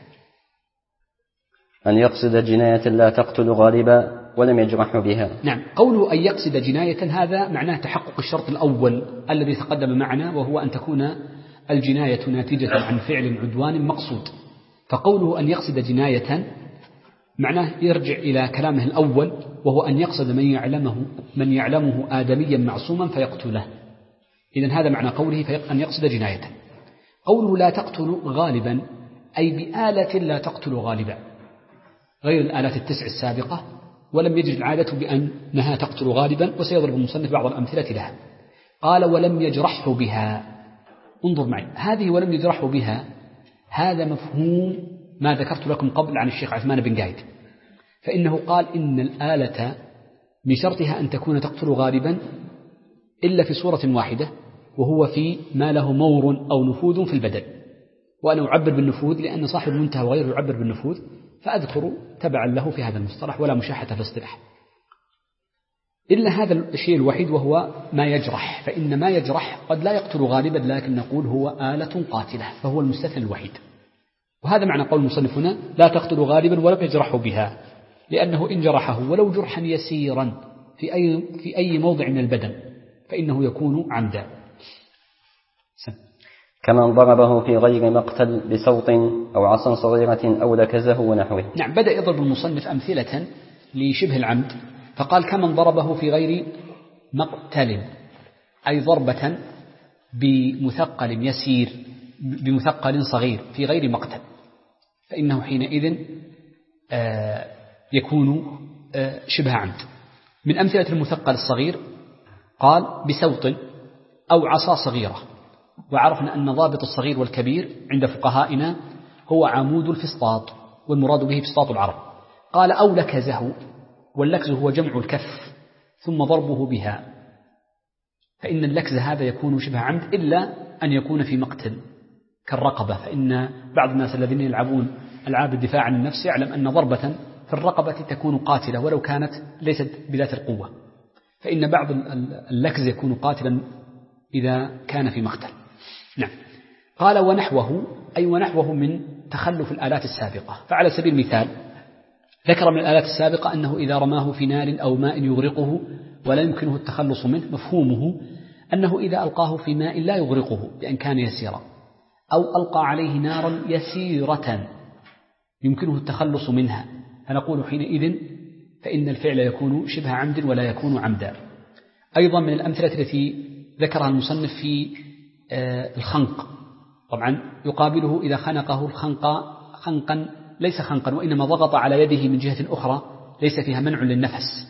[SPEAKER 1] أن يقصد جناية لا تقتل غالبا ولم يجرح بها.
[SPEAKER 2] نعم، قوله أن يقصد جناية هذا معناه تحقق الشرط الأول الذي تقدم معنا، وهو أن تكون الجناية ناتجة عن فعل عدوان مقصود. فقوله أن يقصد جناية معناه يرجع إلى كلامه الأول، وهو أن يقصد من يعلمه آدميا معصوما فيقتله. إذن هذا معنى قوله أن يقصد جناية. قوله لا تقتل غالبا أي بآلة لا تقتل غالبا، غير الآلات التسع السابقة، ولم يجد العادة بأنها تقتل غالبا، وسيضرب المصنف بعض الأمثلة لها. قال ولم يجرحه بها. انظر معي، هذه ولم يجرحه بها هذا مفهوم ما ذكرت لكم قبل عن الشيخ عثمان بن قايد، فإنه قال إن الآلة من شرطها أن تكون تقتل غالبا إلا في صورة واحدة، وهو في ما له مور أو نفوذ في البدن. وأنا أعبر بالنفوذ لأن صاحب المنتهى وغيره يعبر بالنفوذ، فأذكر تبعا له في هذا المصطلح ولا مشاحة في الاصطلاح. إلا هذا الشيء الوحيد وهو ما يجرح، فإن ما يجرح قد لا يقتل غالبا، لكن نقول هو آلة قاتلة، فهو المستثنى الوحيد. وهذا معنى قول المصنف هنا لا تقتل غالبا ولم يجرح بها، لأنه إن جرحه ولو جرحا يسيرا في أي موضع من البدن فإنه يكون عمدا.
[SPEAKER 1] كمن ضربه في غير مقتل بصوت أو عصا صغيرة أو لكزه ونحوه.
[SPEAKER 2] نعم، بدأ يضرب المصنف أمثلة لشبه العمد، فقال كمن ضربه في غير مقتل، أي ضربة بمثقل يسير بمثقل صغير في غير مقتل، فإنه حينئذ يكون شبه عمد. من أمثلة المثقل الصغير قال بسوط أو عصا صغيرة، وعرفنا أن ضابط الصغير والكبير عند فقهائنا هو عمود الفسطاط، والمراد به فسطاط العرب. قال أو لكزه، واللكز هو جمع الكف ثم ضربه بها، فإن اللكز هذا يكون شبه عمد إلا أن يكون في مقتل كالرقبة، فإن بعض الناس الذين يلعبون ألعاب الدفاع عن النفس يعلم أن ضربة في الرقبة تكون قاتلة ولو كانت ليست بذات القوة، فإن بعض اللكز يكون قاتلا إذا كان في مقتل. نعم. قال ونحوه، أي ونحوه من تخلف الآلات السابقة. فعلى سبيل المثال ذكر من الآلات السابقة أنه إذا رماه في نار أو ماء يغرقه ولا يمكنه التخلص منه، مفهومه أنه إذا ألقاه في ماء لا يغرقه بأن كان يسيرا، أو ألقى عليه نارا يسيرة يمكنه التخلص منها، فنقول حينئذ فإن الفعل يكون شبه عمد ولا يكون عمدا. أيضا من الأمثلة التي ذكرها المصنف في الخنق، طبعا يقابله إذا خنقه الخنق خنقا ليس خنقا وإنما ضغط على يده من جهة أخرى ليس فيها منع للنفس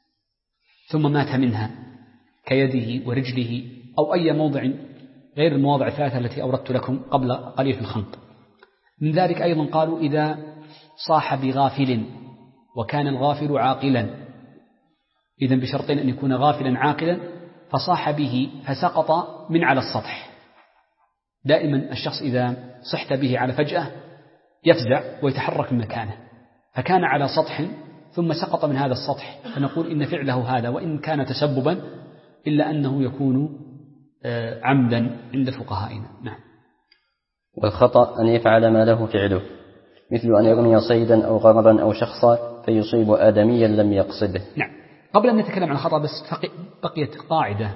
[SPEAKER 2] ثم مات منها، كيده ورجله أو أي موضع غير المواضع الثلاثة التي أوردت لكم قبل قليل في الخنق. من ذلك أيضا قالوا إذا صاح بغافل وكان الغافل عاقلا، إذن بشرطين أن يكون غافلا عاقلا، فصاح به فسقط من على السطح. دائما الشخص إذا صحت به على فجأة يفزع ويتحرك من مكانه، فكان على سطح ثم سقط من هذا السطح، فنقول إن فعله هذا وإن كان تسببا إلا أنه يكون عمدا عند فقهائنا. نعم.
[SPEAKER 1] والخطأ أن يفعل ما له فعله، مثل أن يرمي صيدا أو غرضا أو شخصا فيصيب آدميا لم يقصده.
[SPEAKER 2] نعم. قبل أن نتكلم عن الخطأ بس بقيت قاعدة،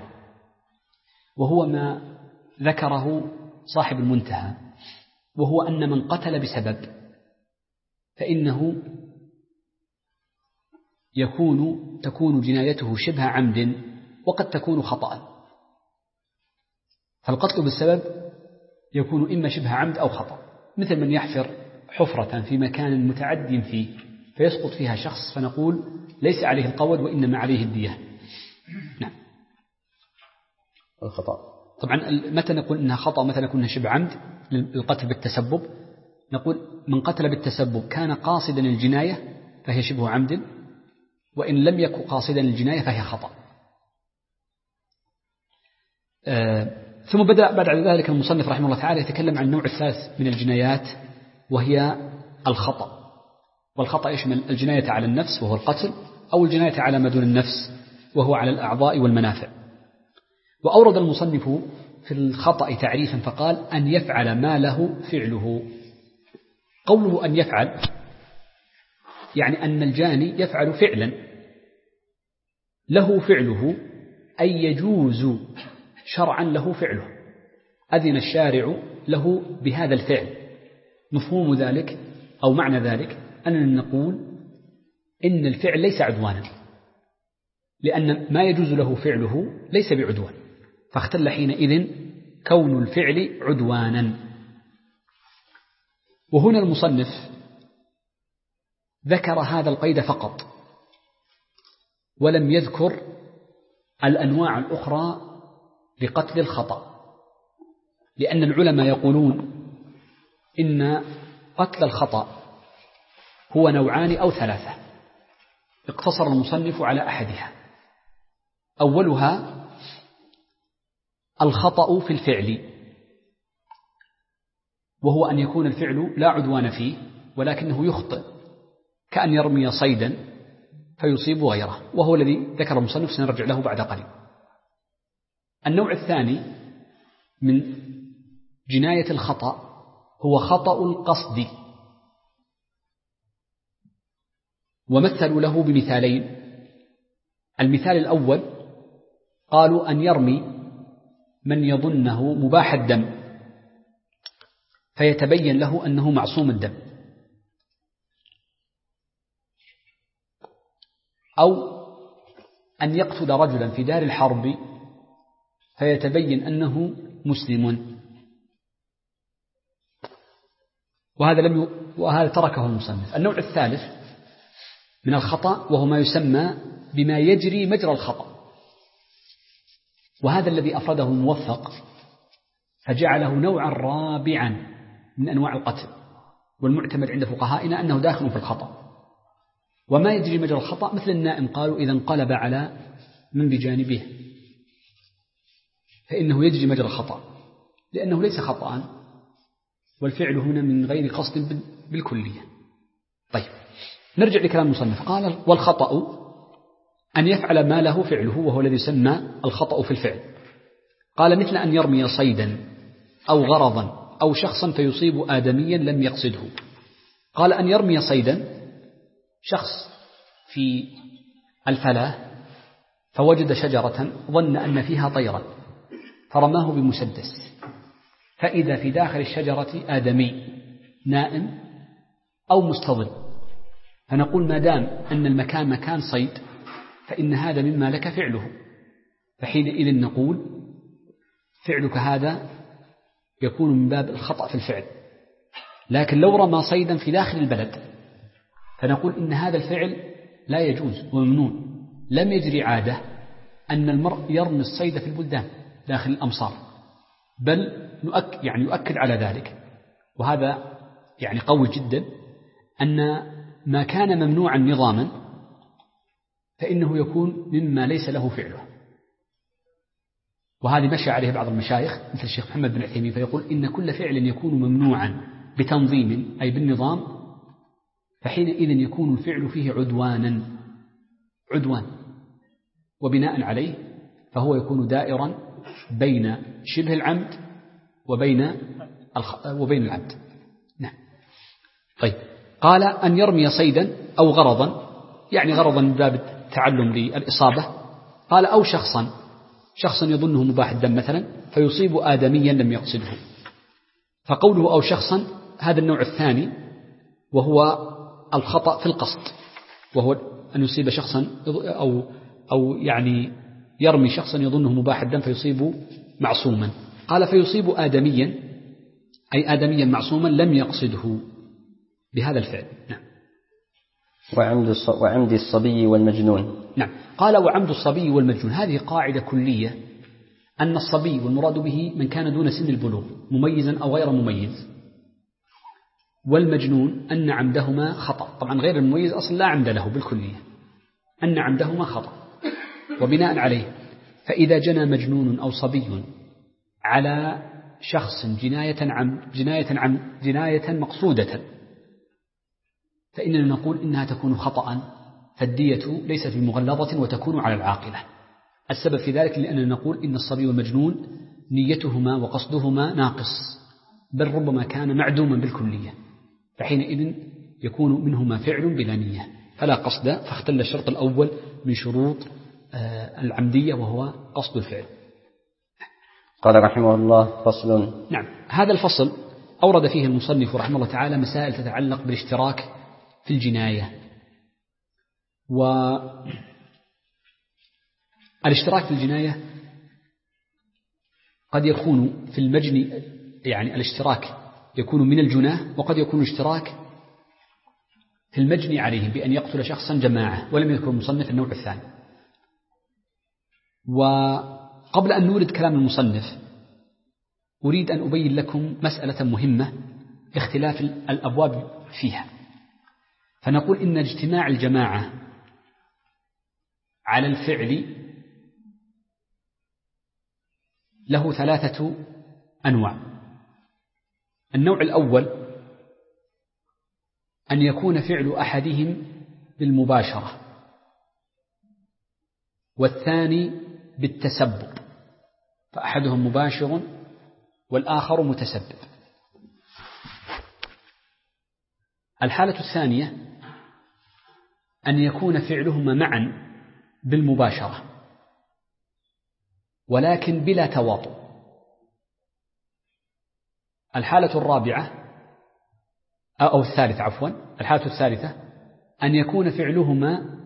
[SPEAKER 2] وهو ما ذكره صاحب المنتهى، وهو أن من قتل بسبب فإنه تكون جنايته شبه عمد وقد تكون خطأ. فالقتل بالسبب يكون إما شبه عمد أو خطأ، مثل من يحفر حفرة في مكان متعد فيه فيسقط فيها شخص، فنقول ليس عليه القود وإنما عليه الدية. نعم.
[SPEAKER 1] الخطأ
[SPEAKER 2] طبعا متى نقول إنها خطأ ومتى نقول إنها شبه عمد؟ القتل بالتسبب نقول من قتل بالتسبب كان قاصدا الجناية فهي شبه عمد، وإن لم يكن قاصدا الجناية فهي خطأ. ثم بدأ بعد ذلك المصنف رحمه الله تعالى يتكلم عن النوع الثالث من الجنايات، وهي الخطأ. والخطأ يشمل الجناية على النفس وهو القتل، أو الجناية على ما دون النفس وهو على الأعضاء والمنافع. وأورد المصنف في الخطأ تعريفا فقال أن يفعل ما له فعله. قوله أن يفعل يعني أن الجاني يفعل فعلا له فعله، أي يجوز شرعا له فعله، أذن الشارع له بهذا الفعل. مفهوم ذلك أو معنى ذلك أننا نقول إن الفعل ليس عدوانا، لأن ما يجوز له فعله ليس بعدوان، فاختل حينئذ كون الفعل عدوانا. وهنا المصنف ذكر هذا القيد فقط ولم يذكر الأنواع الأخرى لقتل الخطأ، لأن العلماء يقولون إن قتل الخطأ هو نوعان أو ثلاثة، اقتصر المصنف على أحدها. أولها الخطأ في الفعل، وهو أن يكون الفعل لا عدوان فيه ولكنه يخطئ، كأن يرمي صيدا فيصيب غيره، وهو الذي ذكر المصنف سنرجع له بعد قليل. النوع الثاني من جناية الخطأ هو خطأ القصد، ومثلوا له بمثالين. المثال الأول قالوا أن يرمي من يظنه مباح الدم فيتبين له أنه معصوم الدم، أو أن يقتل رجلا في دار الحرب فيتبين أنه مسلم، وهذا تركه المصنف. النوع الثالث من الخطأ وهو ما يسمى بما يجري مجرى الخطأ، وهذا الذي أفرده الموفق فجعله نوعا رابعا من أنواع القتل، والمعتمد عند فقهائنا أنه داخل في الخطأ. وما يجري مجرى الخطأ مثل النائم، قالوا إذا انقلب على من بجانبه فإنه يجري مجرى الخطأ، لأنه ليس خطأ، والفعل هنا من غير قصد بالكلية. طيب، نرجع لكلام المصنف. قال: والخطأ أن يفعل ما له فعله، وهو الذي يسمى الخطأ في الفعل. قال: مثل أن يرمي صيدا أو غرضا أو شخصا فيصيب آدميا لم يقصده. قال: أن يرمي صيدا، شخص في الفلاة فوجد شجرة ظن أن فيها طيرا فرماه بمسدس، فإذا في داخل الشجرة آدمي نائم أو مستظل، فنقول ما دام أن المكان مكان صيد فإن هذا مما لك فعله، فحينئذ نقول فعلك هذا يكون من باب الخطأ في الفعل. لكن لو رمى صيدا في داخل البلد فنقول إن هذا الفعل لا يجوز وممنوع. لم يجري عادة أن المرء يرمي الصيد في البلدان داخل الأمصار، بل يؤكد على ذلك، وهذا قوي جدا، أن ما كان ممنوعا نظاما فإنه يكون مما ليس له فعله. وهذه مشى عليه بعض المشايخ مثل الشيخ محمد بن عثيمين، فيقول إن كل فعل يكون ممنوعا بتنظيم أي بالنظام فحينئذ يكون الفعل فيه عدوان، وبناء عليه فهو يكون دائرا بين شبه العمد وبين العمد. نعم. طيب، قال: أن يرمي صيدا أو غرضا، غرضا من باب التعلم للإصابة. قال: أو شخصا يظنه مباح الدم مثلا فيصيب آدميا لم يقصده. فقوله أو شخصا هذا النوع الثاني، وهو الخطأ في القصد، وهو أن يصيب شخصا أو يرمي شخصا يظنه مباح الدم فيصيب معصوما. قال: فيصيب آدميا أي آدميا معصوما لم يقصده بهذا الفعل. نعم.
[SPEAKER 1] وعمد الصبي والمجنون.
[SPEAKER 2] نعم. قال: وعمد الصبي والمجنون، هذه قاعدة كلية، أن الصبي والمراد به من كان دون سن البلوغ مميزا أو غير مميز، والمجنون أن عمدهما خطأ. طبعا غير المميز أصلا لا عمد له بالكلية، أن عمدهما خطأ. وبناء عليه فإذا جنى مجنون أو صبي على شخص جناية مقصودة فإننا نقول إنها تكون خطأ، فالدية ليست بمغلظة وتكون على العاقلة. السبب في ذلك لأننا نقول إن الصبي والمجنون نيتهما وقصدهما ناقص، بل ربما كان معدوما بالكلية، فحينئذ يكون منهما فعل بلا نية فلا قصد، فاختل الشرط الأول من شروط العمدية وهو قصد الفعل.
[SPEAKER 1] قال رحمه الله: فصل.
[SPEAKER 2] نعم. هذا الفصل أورد فيه المصنف رحمه الله تعالى مسائل تتعلق بالاشتراك في الجناية. والاشتراك في الجناية قد يكون في المجني، الاشتراك يكون من الجناه، وقد يكون اشتراك في المجني عليه بأن يقتل شخصا جماعة، ولم يذكر المصنف النوع الثاني. وقبل أن نورد كلام المصنف أريد أن أبين لكم مسألة مهمة اختلاف الأبواب فيها. فنقول إن اجتماع الجماعة على الفعل له 3 أنواع. النوع الأول أن يكون فعل أحدهم بالمباشرة، والثاني بالتسبب، فأحدهم مباشر والآخر متسبب. الحالة الثانية أن يكون فعلهما معا بالمباشرة ولكن بلا تواطؤ. الحالة الرابعة أو الثالثة عفوا، الحالة الثالثة أن يكون فعلهما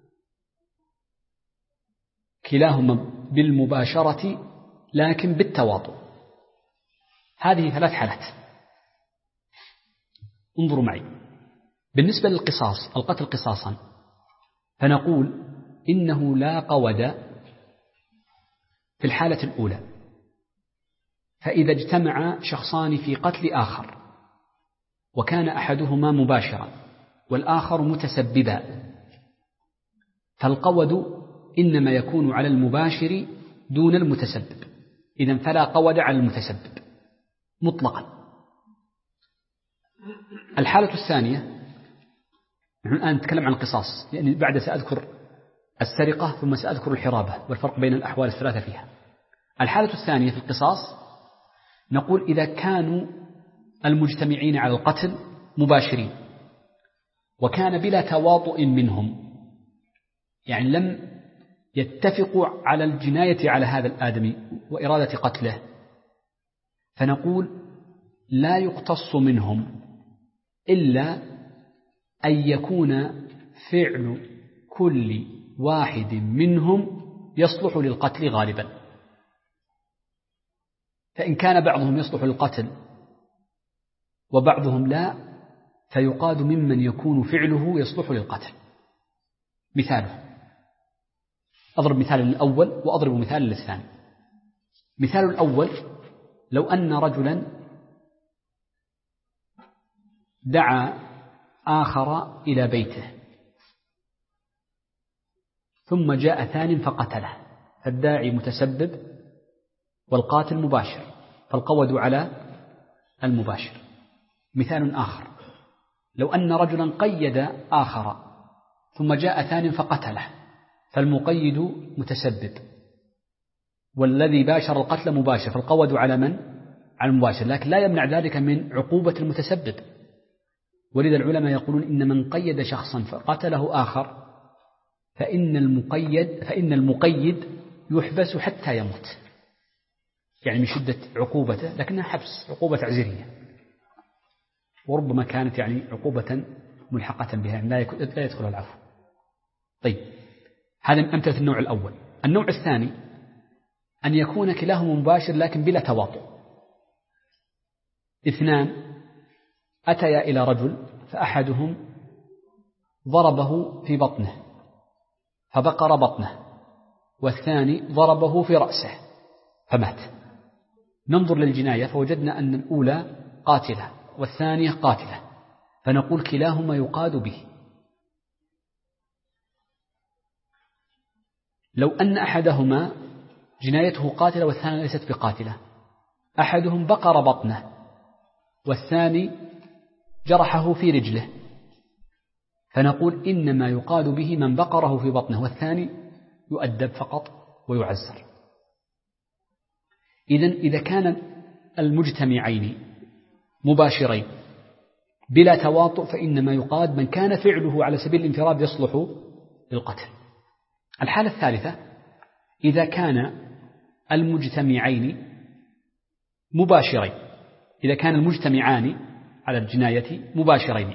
[SPEAKER 2] كلاهما بالمباشرة لكن بالتواطؤ. هذه 3 حالات. انظروا معي. بالنسبة للقصاص، القتل قصاصا، فنقول إنه لا قود في الحالة الأولى، فإذا اجتمع شخصان في قتل آخر وكان أحدهما مباشرا والآخر متسببا، فالقود إنما يكون على المباشر دون المتسبب، إذن فلا قود على المتسبب مطلقا. الحالة الثانية، نحن الآن نتكلم عن القصاص، لأن بعد سأذكر السرقة ثم سأذكر الحرابة والفرق بين الأحوال الثلاثة فيها. الحالة الثانية في القصاص نقول إذا كانوا المجتمعين على القتل مباشرين وكان بلا تواطؤ منهم، يعني لم يتفقوا على الجناية على هذا الآدمي وإرادة قتله، فنقول لا يقتص منهم إلا أن يكون فعل كل واحد منهم يصلح للقتل غالبا. فإن كان بعضهم يصلح للقتل وبعضهم لا، فيقاد ممن يكون فعله يصلح للقتل. مثاله، أضرب مثال للأول وأضرب مثال للثاني. مثال الأول، لو أن رجلا دعا آخر إلى بيته ثم جاء ثان فقتله، فالداعي متسبب والقاتل مباشر، فالقود على المباشر. مثال آخر، لو أن رجلا قيد آخر ثم جاء ثان فقتله، فالمقيد متسبب والذي باشر القتل مباشر، فالقود على من؟ على المباشر، لكن لا يمنع ذلك من عقوبة المتسبب. ولذا العلماء يقولون إن من قيد شخصا فقتله آخر فإن المقيد يحبس حتى يموت، يعني من شدة عقوبته، لكنها حبس، عقوبة تعزيرية، وربما كانت يعني عقوبة ملحقة بها، يعني لا يدخل العفو. طيب، هذا من أمثلة النوع الأول. النوع الثاني أن يكون كلاهما مباشر لكن بلا تواطؤ. اثنان أتيا إلى رجل فأحدهم ضربه في بطنه فبقر بطنه، والثاني ضربه في رأسه فمات. ننظر للجناية فوجدنا أن الأولى قاتلة والثانية قاتلة، فنقول كلاهما يقاد به. لو أن أحدهما جنايته قاتلة والثانية ليست بقاتلة، أحدهم بقر بطنه والثاني جرحه في رجله، فنقول إنما يقاد به من بقره في بطنه، والثاني يؤدب فقط ويعزر. إذا كان المجتمعين مباشرين بلا تواطؤ فإنما يقاد من كان فعله على سبيل الانفراد يصلح للقتل. الحالة الثالثة، إذا كان المجتمعين مباشرين، إذا كان المجتمعان على الجناية مباشرين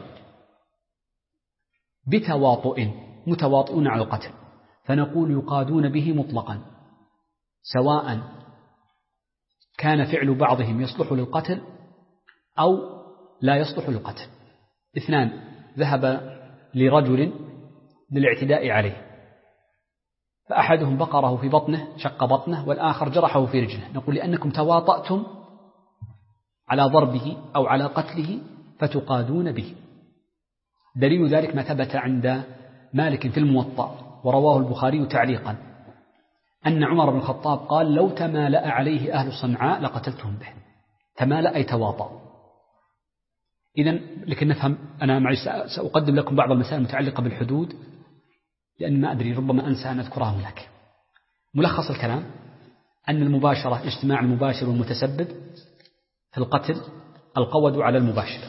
[SPEAKER 2] بتواطؤ متواطئون على القتل، فنقول يقادون به مطلقا، سواء كان فعل بعضهم يصلح للقتل أو لا يصلح للقتل. اثنان ذهب لرجل للاعتداء عليه، فأحدهم بقره في بطنه شق بطنه والآخر جرحه في رجله، نقول لأنكم تواطأتم على ضربه أو على قتله فتقادون به. دليل ذلك ما ثبت عند مالك في الموطأ ورواه البخاري تعليقا أن عمر بن الخطاب قال: لو تمالأ عليه أهل صنعاء لقتلتهم به. تمالأ أي تواطأ. إذن لكي نفهم، أنا معي سأقدم لكم بعض المسائل المتعلقة بالحدود، لأن ما أدري ربما أنسى أن أذكرها هناك. ملخص الكلام أن المباشرة اجتماع المباشر والمتسبب في القتل، القود على المباشر.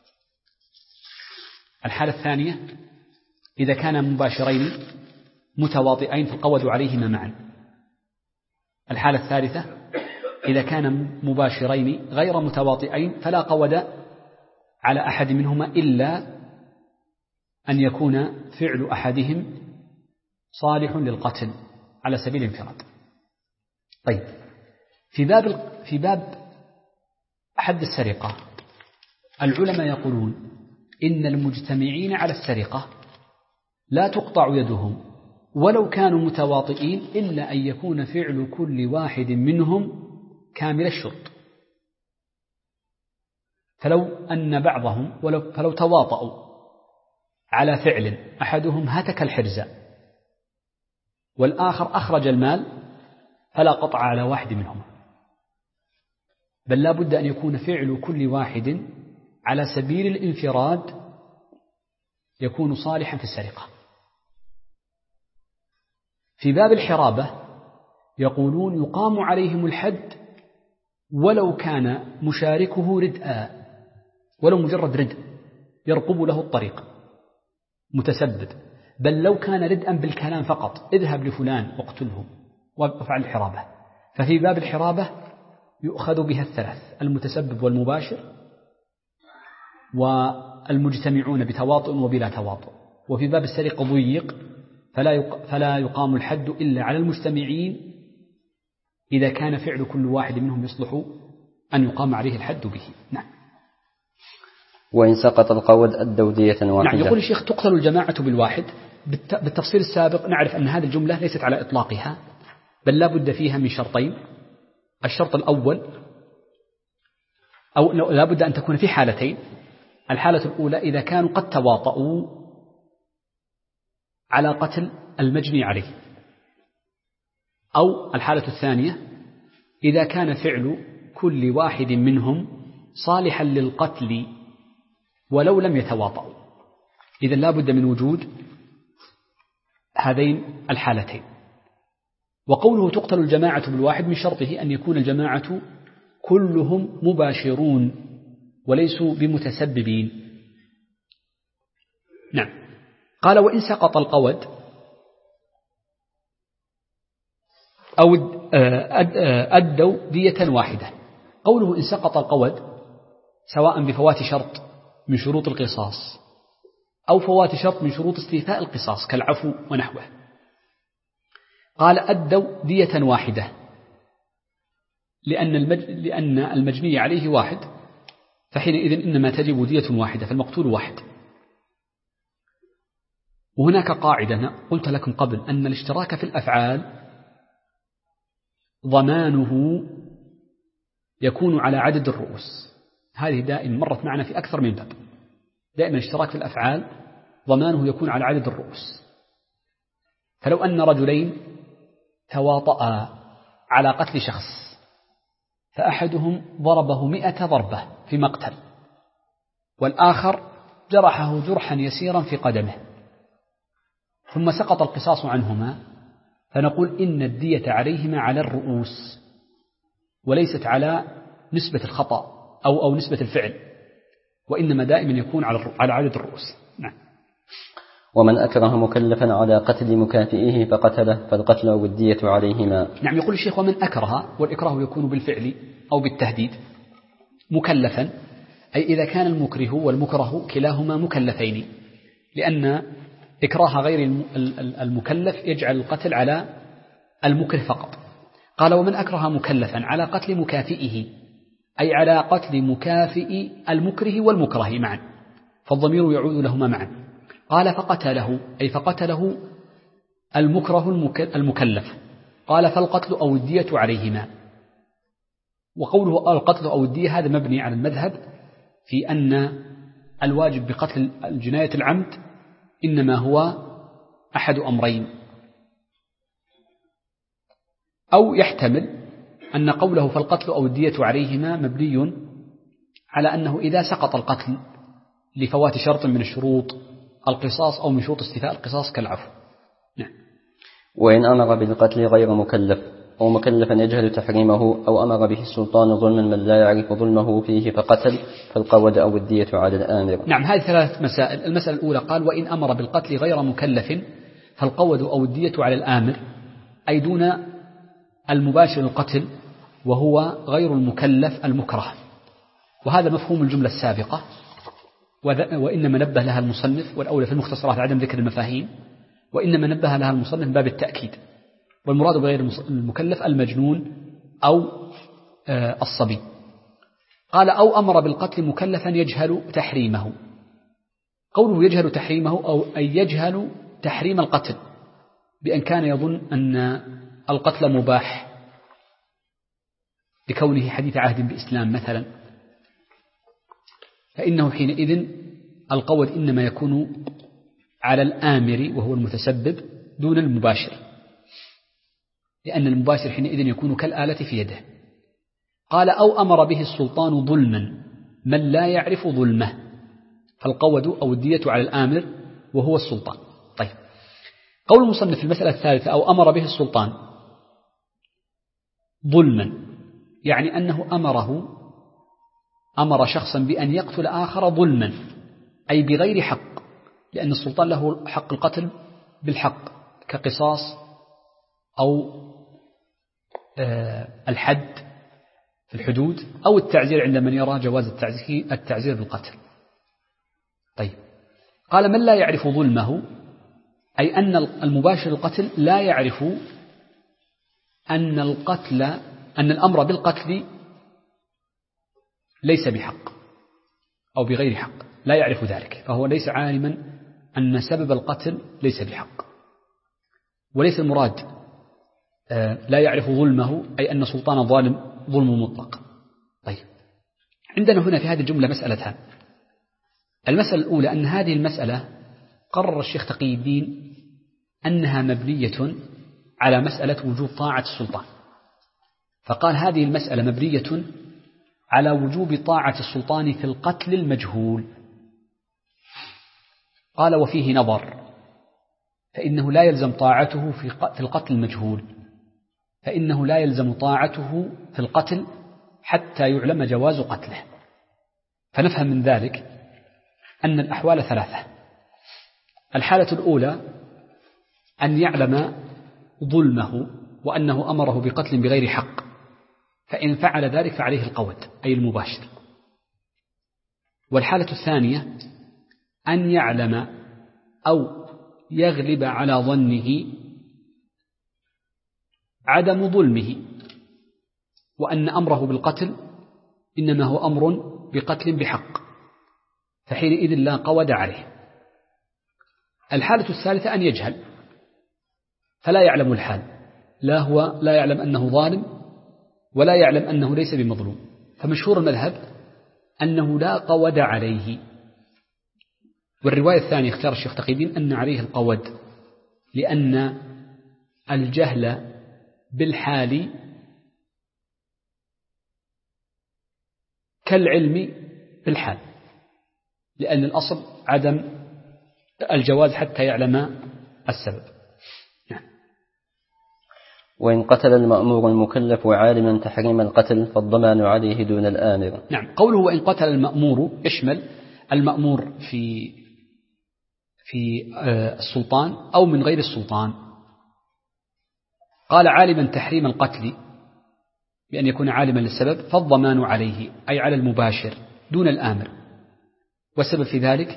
[SPEAKER 2] الحالة الثانية إذا كان مباشرين متواطئين فالقود عليهما معا. الحالة الثالثة إذا كان مباشرين غير متواطئين فلا قود على أحد منهما إلا أن يكون فعل أحدهم صالح للقتل على سبيل الانفراد. طيب، في باب حد السرقة العلماء يقولون إن المجتمعين على السرقة لا تقطع يدهم ولو كانوا متواطئين إلا أن يكون فعل كل واحد منهم كامل الشرط. فلو أن بعضهم فلو تواطؤوا على فعل، أحدهم هتك الحرز والآخر أخرج المال، فلا قطع على واحد منهما، بل لا بد أن يكون فعل كل واحد على سبيل الانفراد يكون صالحا في السرقة. في باب الحرابة يقولون يقام عليهم الحد ولو كان مشاركه ردءا، ولو مجرد ردء يرقب له الطريق متسبب، بل لو كان ردءا بالكلام فقط، اذهب لفلان واقتله وافعل الحرابة. ففي باب الحرابة يؤخذ بها الثلاث: المتسبب والمباشر والمجتمعون بتواطؤ وبلا تواطؤ. وفي باب السرقة ضيق، فلا يقام الحد إلا على المجتمعين إذا كان فعل كل واحد منهم يصلح أن يقام عليه الحد به. نعم.
[SPEAKER 1] وإن سقط القود أدوا دية واحدة.
[SPEAKER 2] نعم. يقول الشيخ: تقتل الجماعة بالواحد. بالتفصيل السابق نعرف أن هذه الجملة ليست على إطلاقها، بل لا بد فيها من شرطين. الشرط الأول، أو لا بد أن تكون في حالتين. الحالة الأولى إذا كانوا قد تواطؤوا على قتل المجني عليه، أو الحالة الثانية إذا كان فعل كل واحد منهم صالحا للقتل ولو لم يتواطؤوا. إذن لا بد من وجود هذين الحالتين. وقوله تقتل الجماعة بالواحد من شرطه أن يكون الجماعة كلهم مباشرون وليسوا بمتسببين. نعم. قال: وإن سقط القود أو أدوا دية واحدة. قوله إن سقط القود سواء بفوات شرط من شروط القصاص أو فوات شرط من شروط استيفاء القصاص كالعفو ونحوه. قال: أدوا دية واحدة لأن المجني عليه واحد، فحينئذ إنما تجب دية واحدة، فالمقتول واحد. وهناك قاعدة قلت لكم قبل أن الاشتراك في الأفعال ضمانه يكون على عدد الرؤوس. هذه دائما مرت معنا في أكثر من باب. دائما الاشتراك في الأفعال ضمانه يكون على عدد الرؤوس. فلو أن رجلين تواطأ على قتل شخص، فأحدهم ضربه 100 ضربة في مقتل، والآخر جرحه جرحا يسيرا في قدمه، ثم سقط القصاص عنهما، فنقول إن الدية عليهما على الرؤوس وليست على نسبة الخطأ أو نسبة الفعل، وإنما دائما يكون على عدد الرؤوس. نعم.
[SPEAKER 1] ومن أكره مكلفا على قتل مكافئه فقتله فالقتل أو الدية عليهما.
[SPEAKER 2] نعم. يقول الشيخ: ومن أكره، والإكراه يكون بالفعل أو بالتهديد، مكلفا أي إذا كان المكره والمكره كلاهما مكلفين، لأن إكراه غير المكلف يجعل القتل على المكره فقط. قال: ومن أكره مكلفا على قتل مكافئه أي على قتل مكافئ المكره والمكره معا، فالضمير يعود لهما معا. قال: فقتله أي فقتله المكره المكلف. قال: فالقتل أو الدية عليهما. وقوله القتل أو الدية هذا مبني على المذهب في أن الواجب بقتل الجناية العمد إنما هو أحد أمرين، أو يحتمل أن قوله فالقتل أو الدية عليهما مبني على أنه إذا سقط القتل لفوات شرط من الشروط القصاص أو من شروط استيفاء القصاص كالعفو. نعم.
[SPEAKER 1] وإن أمر بالقتل غير مكلف أو مكلفا يجهل تحريمه أو أمر به السلطان ظلما من لا يعرف ظلمه فيه فقتل فالقود أو الدية على الآمر.
[SPEAKER 2] نعم. هذه 3 مسائل. المسألة الأولى قال: وإن أمر بالقتل غير مكلف فالقود أو الدية على الآمر، أي دون المباشر القتل وهو غير المكلف المكره. وهذا مفهوم الجملة السابقة، وإنما نبه لها المصنف، والأولى في المختصرات عدم ذكر المفاهيم، وإنما نبه لها المصنف من باب التأكيد. والمراد بغير المكلف المجنون أو الصبي. قال: أو أمر بالقتل مكلفا يجهل تحريمه. قوله يجهل تحريمه أو أي يجهل تحريم القتل، بأن كان يظن أن القتل مباح لكونه حديث عهد بإسلام مثلا، فإنه حينئذ القود إنما يكون على الآمر وهو المتسبب دون المباشر، لأن المباشر حينئذ يكون كالآلة في يده. قال أو أمر به السلطان ظلما من لا يعرف ظلمه، فالقود أو الدية على الآمر وهو السلطان. طيب، قول المصنف في المسألة الثالثة أو أمر به السلطان ظلما، يعني أنه أمر شخصا بأن يقتل آخر ظلما، أي بغير حق، لأن السلطان له حق القتل بالحق كقصاص أو الحد في الحدود أو التعزير عند من يرى جواز التعزير بالقتل. طيب، قال من لا يعرف ظلمه، أي أن المباشر القتل لا يعرف أن الأمر بالقتل ليس بحق أو بغير حق، لا يعرف ذلك، فهو ليس عالما أن سبب القتل ليس بحق. وليس المراد لا يعرف ظلمه أي أن سلطان ظالم ظلم مطلق. طيب، عندنا هنا في هذه الجملة مسألتان. المسألة الأولى أن هذه المسألة قرر الشيخ تقي الدين أنها مبنية على مسألة وجوب طاعة السلطان، فقال هذه المسألة مبنية على وجوب طاعة السلطان في القتل المجهول. قال وفيه نظر، فإنه لا يلزم طاعته في القتل المجهول، فإنه لا يلزم طاعته في القتل حتى يعلم جواز قتله. فنفهم من ذلك أن الأحوال ثلاثة. الحالة الأولى أن يعلم ظلمه وأنه أمره بقتل بغير حق، فإن فعل ذلك فعليه القود أي المباشر. والحالة الثانية أن يعلم أو يغلب على ظنه عدم ظلمه، وأن أمره بالقتل إنما هو أمر بقتل بحق، فحينئذ لا قود عليه. الحالة الثالثة أن يجهل فلا يعلم الحال، هو لا يعلم أنه ظالم ولا يعلم أنه ليس بمظلوم، فمشهور المذهب أنه لا قود عليه. والرواية الثانية اختار الشيخ تقي الدين أن عليه القود، لأن الجهل بالحال كالعلم بالحال، لأن الأصل عدم الجواز حتى يعلم السبب.
[SPEAKER 1] وإن قتل المأمور المكلف عالما تحريم القتل فالضمان عليه دون الآمر.
[SPEAKER 2] نعم، قوله وإن قتل المأمور يشمل المأمور في السلطان أو من غير السلطان. قال عالما تحريم القتل بأن يكون عالما للسبب، فالضمان عليه أي على المباشر دون الآمر. والسبب في ذلك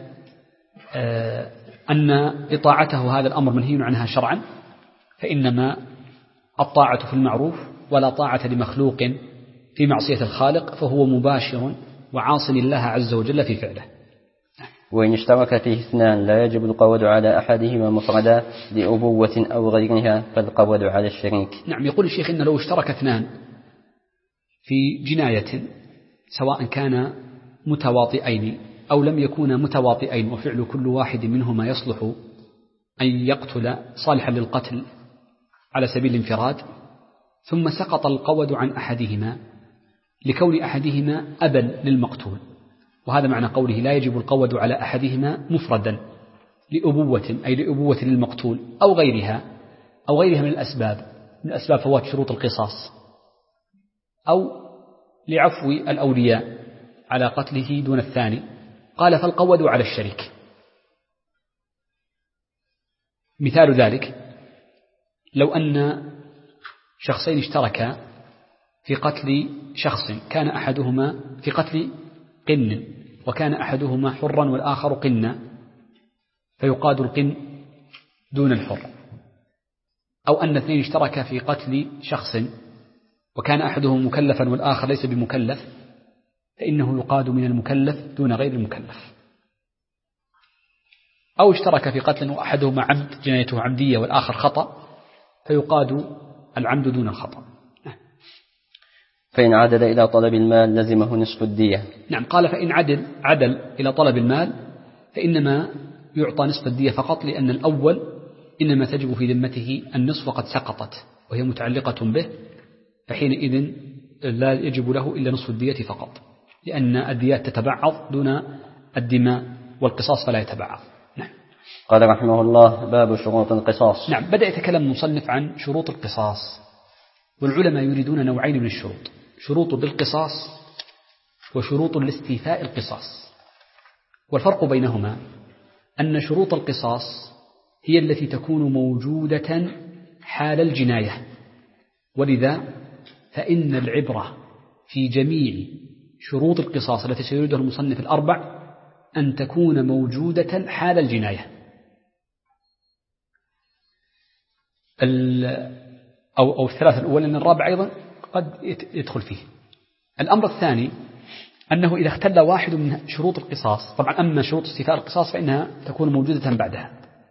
[SPEAKER 2] أن إطاعته هذا الأمر منهي عنها شرعا، فإنما الطاعة في المعروف ولا طاعة لمخلوق في معصية الخالق، فهو مباشر وعاص الله عز وجل في فعله.
[SPEAKER 1] وإن اشترك فيه اثنان لا يجب القود على أحدهما مفردا لأبوة أو غيرها، فالقود على الشريك.
[SPEAKER 2] نعم، يقول الشيخ إن لو اشترك اثنان في جناية سواء كان متواطئين أو لم يكونا متواطئين، وفعل كل واحد منهما يصلح أن يقتل صالحا للقتل على سبيل الانفراد، ثم سقط القود عن أحدهما لكون أحدهما أبا للمقتول، وهذا معنى قوله لا يجب القود على أحدهما مفردا لأبوة أي لأبوة للمقتول أو غيرها من أسباب فوات شروط القصاص، أو لعفو الأولياء على قتله دون الثاني. قال فالقود على الشريك. مثال ذلك لو أن شخصين اشتركا في قتل شخص، كان أحدهما في قتل قن وكان أحدهما حرا والآخر قنا، فيقاد القن دون الحر. أو أن اثنين اشتركا في قتل شخص وكان أحدهم مكلفا والآخر ليس بمكلف، فإنه يقاد من المكلف دون غير المكلف. أو اشترك في قتل وأحدهما عمد جنايته عمدية والآخر خطأ، فيقاد العمد دون الخطأ.
[SPEAKER 1] فإن عدل إلى طلب المال لزمه نصف الدية.
[SPEAKER 2] نعم، قال فإن عدل إلى طلب المال فإنما يعطى نصف الدية فقط، لأن الأول إنما تجب في ذمته النصف وقد سقطت وهي متعلقة به، فحينئذ لا يجب له إلا نصف الدية فقط، لأن الديات تتبعض دون الدماء، والقصاص فلا يتبعض. نعم.
[SPEAKER 1] قال رحمه الله: باب شروط القصاص.
[SPEAKER 2] نعم، بدأ يتكلم المصنف عن شروط القصاص، والعلماء يريدون نوعين من الشروط: شروط بالقصاص وشروط لاستيفاء القصاص. والفرق بينهما أن شروط القصاص هي التي تكون موجودة حال الجناية، ولذا فإن العبرة في جميع شروط القصاص التي سيريدها المصنف الأربع أن تكون موجودة حال الجناية، أو الثلاثة الأول، لأن الرابع أيضا قد يدخل فيه. الأمر الثاني أنه إذا اختل واحد من شروط القصاص، طبعا أما شروط استيفاء القصاص فإنها تكون موجودة بعدها.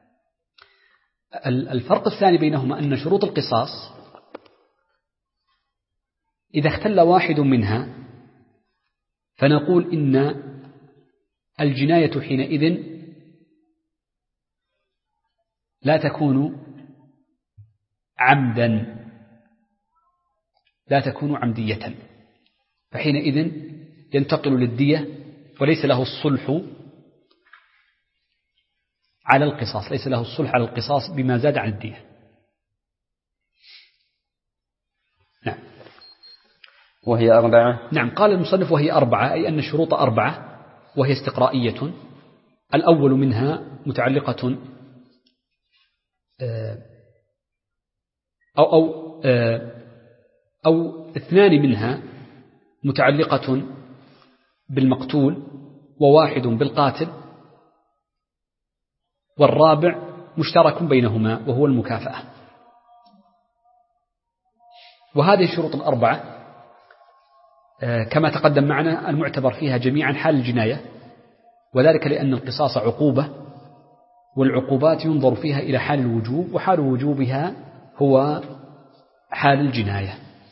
[SPEAKER 2] الفرق الثاني بينهما أن شروط القصاص إذا اختل واحد منها فنقول إن الجناية حينئذ لا تكون عمدا، لا تكون عمدية، فحينئذ ينتقل للدية وليس له الصلح على القصاص، ليس له الصلح على القصاص بما زاد عن الدية. نعم.
[SPEAKER 1] وهي أربعة.
[SPEAKER 2] نعم، قال المصنف وهي أربعة، أي أن الشروط أربعة وهي استقرائية. الأول منها متعلقة أو اثنان منها متعلقة بالمقتول وواحد بالقاتل، والرابع مشترك بينهما وهو المكافأة. وهذه الشروط الأربعة كما تقدم معنا المعتبر فيها جميعا حال الجناية، وذلك لأن القصاص عقوبة، والعقوبات ينظر فيها إلى حال الوجوب، وحال وجوبها هو حال الجناية.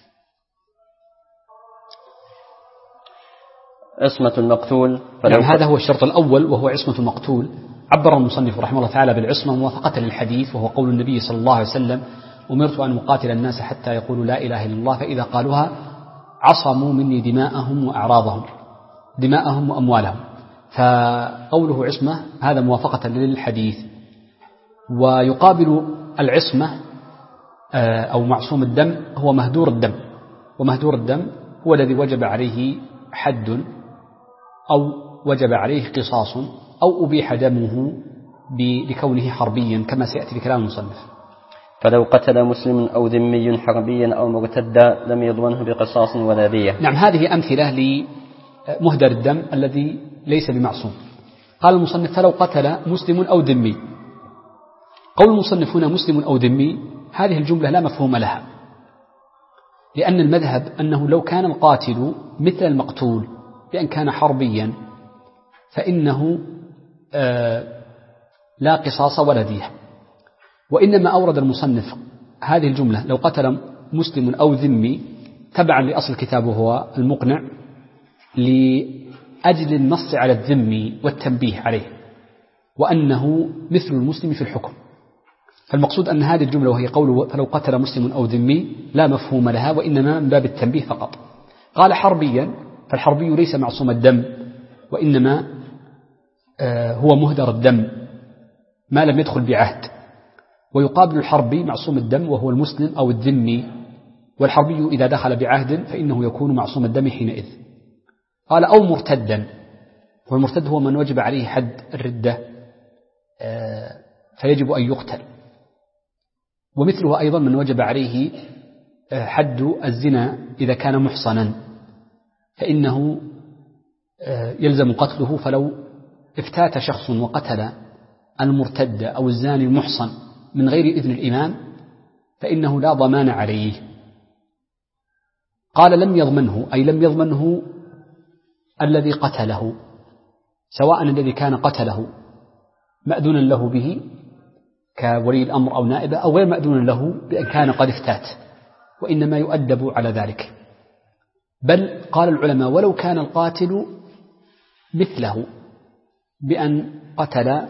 [SPEAKER 1] عصمة المقتول.
[SPEAKER 2] نعم، هذا هو الشرط الأول وهو عصمة المقتول. عبر المصنف رحمه الله تعالى بالعصمة موافقة للحديث، وهو قول النبي صلى الله عليه وسلم: أمرت أن أقاتل الناس حتى يقولوا لا إله إلا الله، فإذا قالوها عصموا مني دماءهم وأعراضهم، دماءهم وأموالهم. فقوله عصمة هذا موافقة للحديث. ويقابل العصمة أو معصوم الدم هو مهدور الدم، ومهدور الدم هو الذي وجب عليه حد أو وجب عليه قصاص أو أبيح دمه لكونه حربيا كما سيأتي بكلام المصنف.
[SPEAKER 1] فلو قتل مسلم أو ذمي حربيا أو مرتدا لم يضمنه بقصاص ولا دية.
[SPEAKER 2] نعم، هذه أمثلة لمهدر الدم الذي ليس بمعصوم. قال المصنف: فلو قتل مسلم أو ذمي. قول المصنف هنا مسلم أو ذمي، هذه الجملة لا مفهوم لها، لأن المذهب أنه لو كان القاتل مثل المقتول بأن كان حربيا فإنه لا قصاص ولا دية، وإنما أورد المصنف هذه الجملة لو قتل مسلم أو ذمي تبعا لأصل الكتاب وهو المقنع، لأجل النص على الذمي والتنبيه عليه وأنه مثل المسلم في الحكم. فالمقصود أن هذه الجملة وهي قوله فلو قتل مسلم أو ذمي لا مفهوم لها، وإنما من باب التنبيه فقط. قال حربيا، فالحربي ليس معصوم الدم، وإنما هو مهدر الدم ما لم يدخل بعهد. ويقابل الحربي معصوم الدم وهو المسلم أو الذمي، والحربي إذا دخل بعهد فإنه يكون معصوم الدم حينئذ. قال أو مرتدا، والمرتد هو من وجب عليه حد الردة فيجب أن يقتل، ومثله أيضا من وجب عليه حد الزنا إذا كان محصنا فإنه يلزم قتله. فلو افتات شخص وقتل المرتد أو الزاني المحصن من غير إذن الإمام فإنه لا ضمان عليه. قال لم يضمنه، أي لم يضمنه الذي قتله، سواء الذي كان قتله مأذونا له به كولي الأمر أو نائبه، أو غير مأذون له بأن كان قد افتات، وإنما يؤدب على ذلك. بل قال العلماء ولو كان القاتل مثله بأن قتل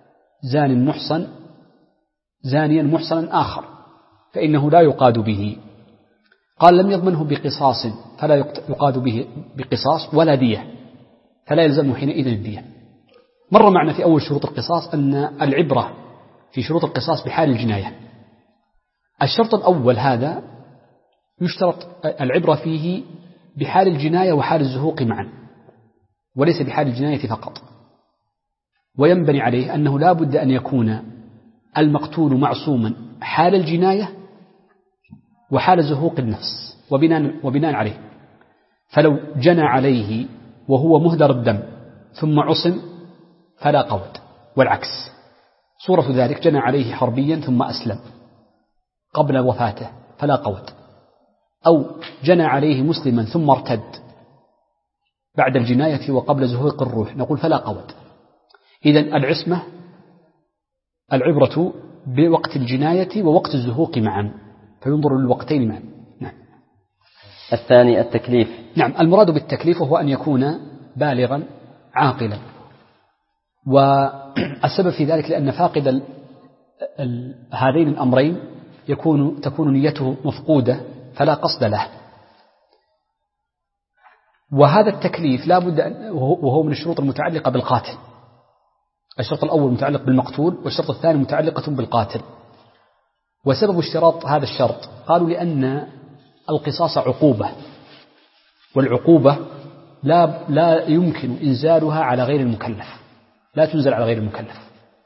[SPEAKER 2] زانيا محصنا آخر فإنه لا يقاد به. قال لم يضمنه بقصاص فلا يقاد به بقصاص ولا دية، فلا يلزمه حينئذ الدية. مر معنا في أول شروط القصاص أن العبرة في شروط القصاص بحال الجناية. الشرط الأول هذا يشترط العبرة فيه بحال الجناية وحال الزهوق معا، وليس بحال الجناية فقط. وينبني عليه أنه لا بد أن يكون المقتول معصوما حال الجناية وحال زهوق النفس وبناء عليه. فلو جنى عليه وهو مهدر الدم ثم عصم فلا قود، والعكس صورة ذلك جنى عليه حربيا ثم أسلم قبل وفاته فلا قود، أو جنى عليه مسلما ثم ارتد بعد الجناية وقبل زهوق الروح نقول فلا قود. إذن العبرة بوقت الجناية ووقت الزهوق معا، فينظر للوقتين معا. نعم.
[SPEAKER 1] الثاني التكليف.
[SPEAKER 2] نعم، المراد بالتكليف هو أن يكون بالغا عاقلا، والسبب في ذلك لأن فاقد هذين الأمرين تكون نيته مفقودة فلا قصد له. وهذا التكليف لا بد وهو من الشروط المتعلقة بالقاتل. الشرط الأول متعلق بالمقتول، والشرط الثاني متعلقة بالقاتل. وسبب اشتراط هذا الشرط قالوا لأن القصاص عقوبة، والعقوبة لا يمكن إنزالها على غير المكلف، لا تنزل على غير المكلف.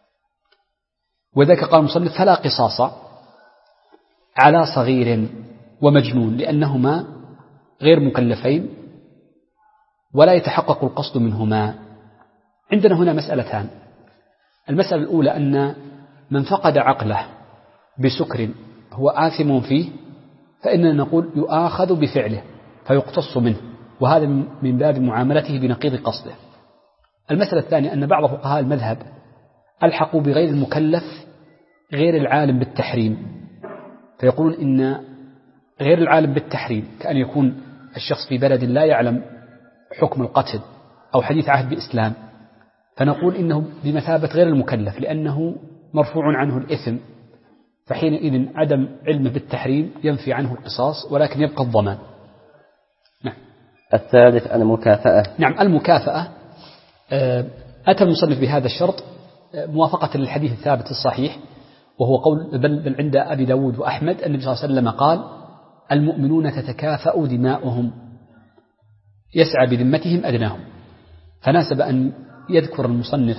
[SPEAKER 2] وذلك قال المصنف فلا قصاص على صغير ومجنون لأنهما غير مكلفين ولا يتحقق القصد منهما. عندنا هنا مسألتان. المسألة الأولى أن من فقد عقله بسكر هو آثم فيه، فإننا نقول يؤاخذ بفعله فيقتص منه، وهذا من باب معاملته بنقيض قصده. المسألة الثانية أن بعض فقهاء المذهب ألحقوا بغير المكلف غير العالم بالتحريم، فيقولون إن غير العالم بالتحريم كأن يكون الشخص في بلد لا يعلم حكم القتل أو حديث عهد بإسلام، فنقول إنه بمثابة غير المكلف لأنه مرفوع عنه الإثم، فحينئذ عدم علمه بالتحريم ينفي عنه القصاص ولكن يبقى الضمان. نعم.
[SPEAKER 1] الثالث المكافأة.
[SPEAKER 2] نعم، المكافأة أتى المصنف بهذا الشرط موافقة للحديث الثابت الصحيح، وهو قول بل عند أبي داود وأحمد النبي صلى الله عليه وسلم قال المؤمنون تتكافأ دماؤهم يسعى بذمتهم أدناهم. فناسب أن يذكر المصنف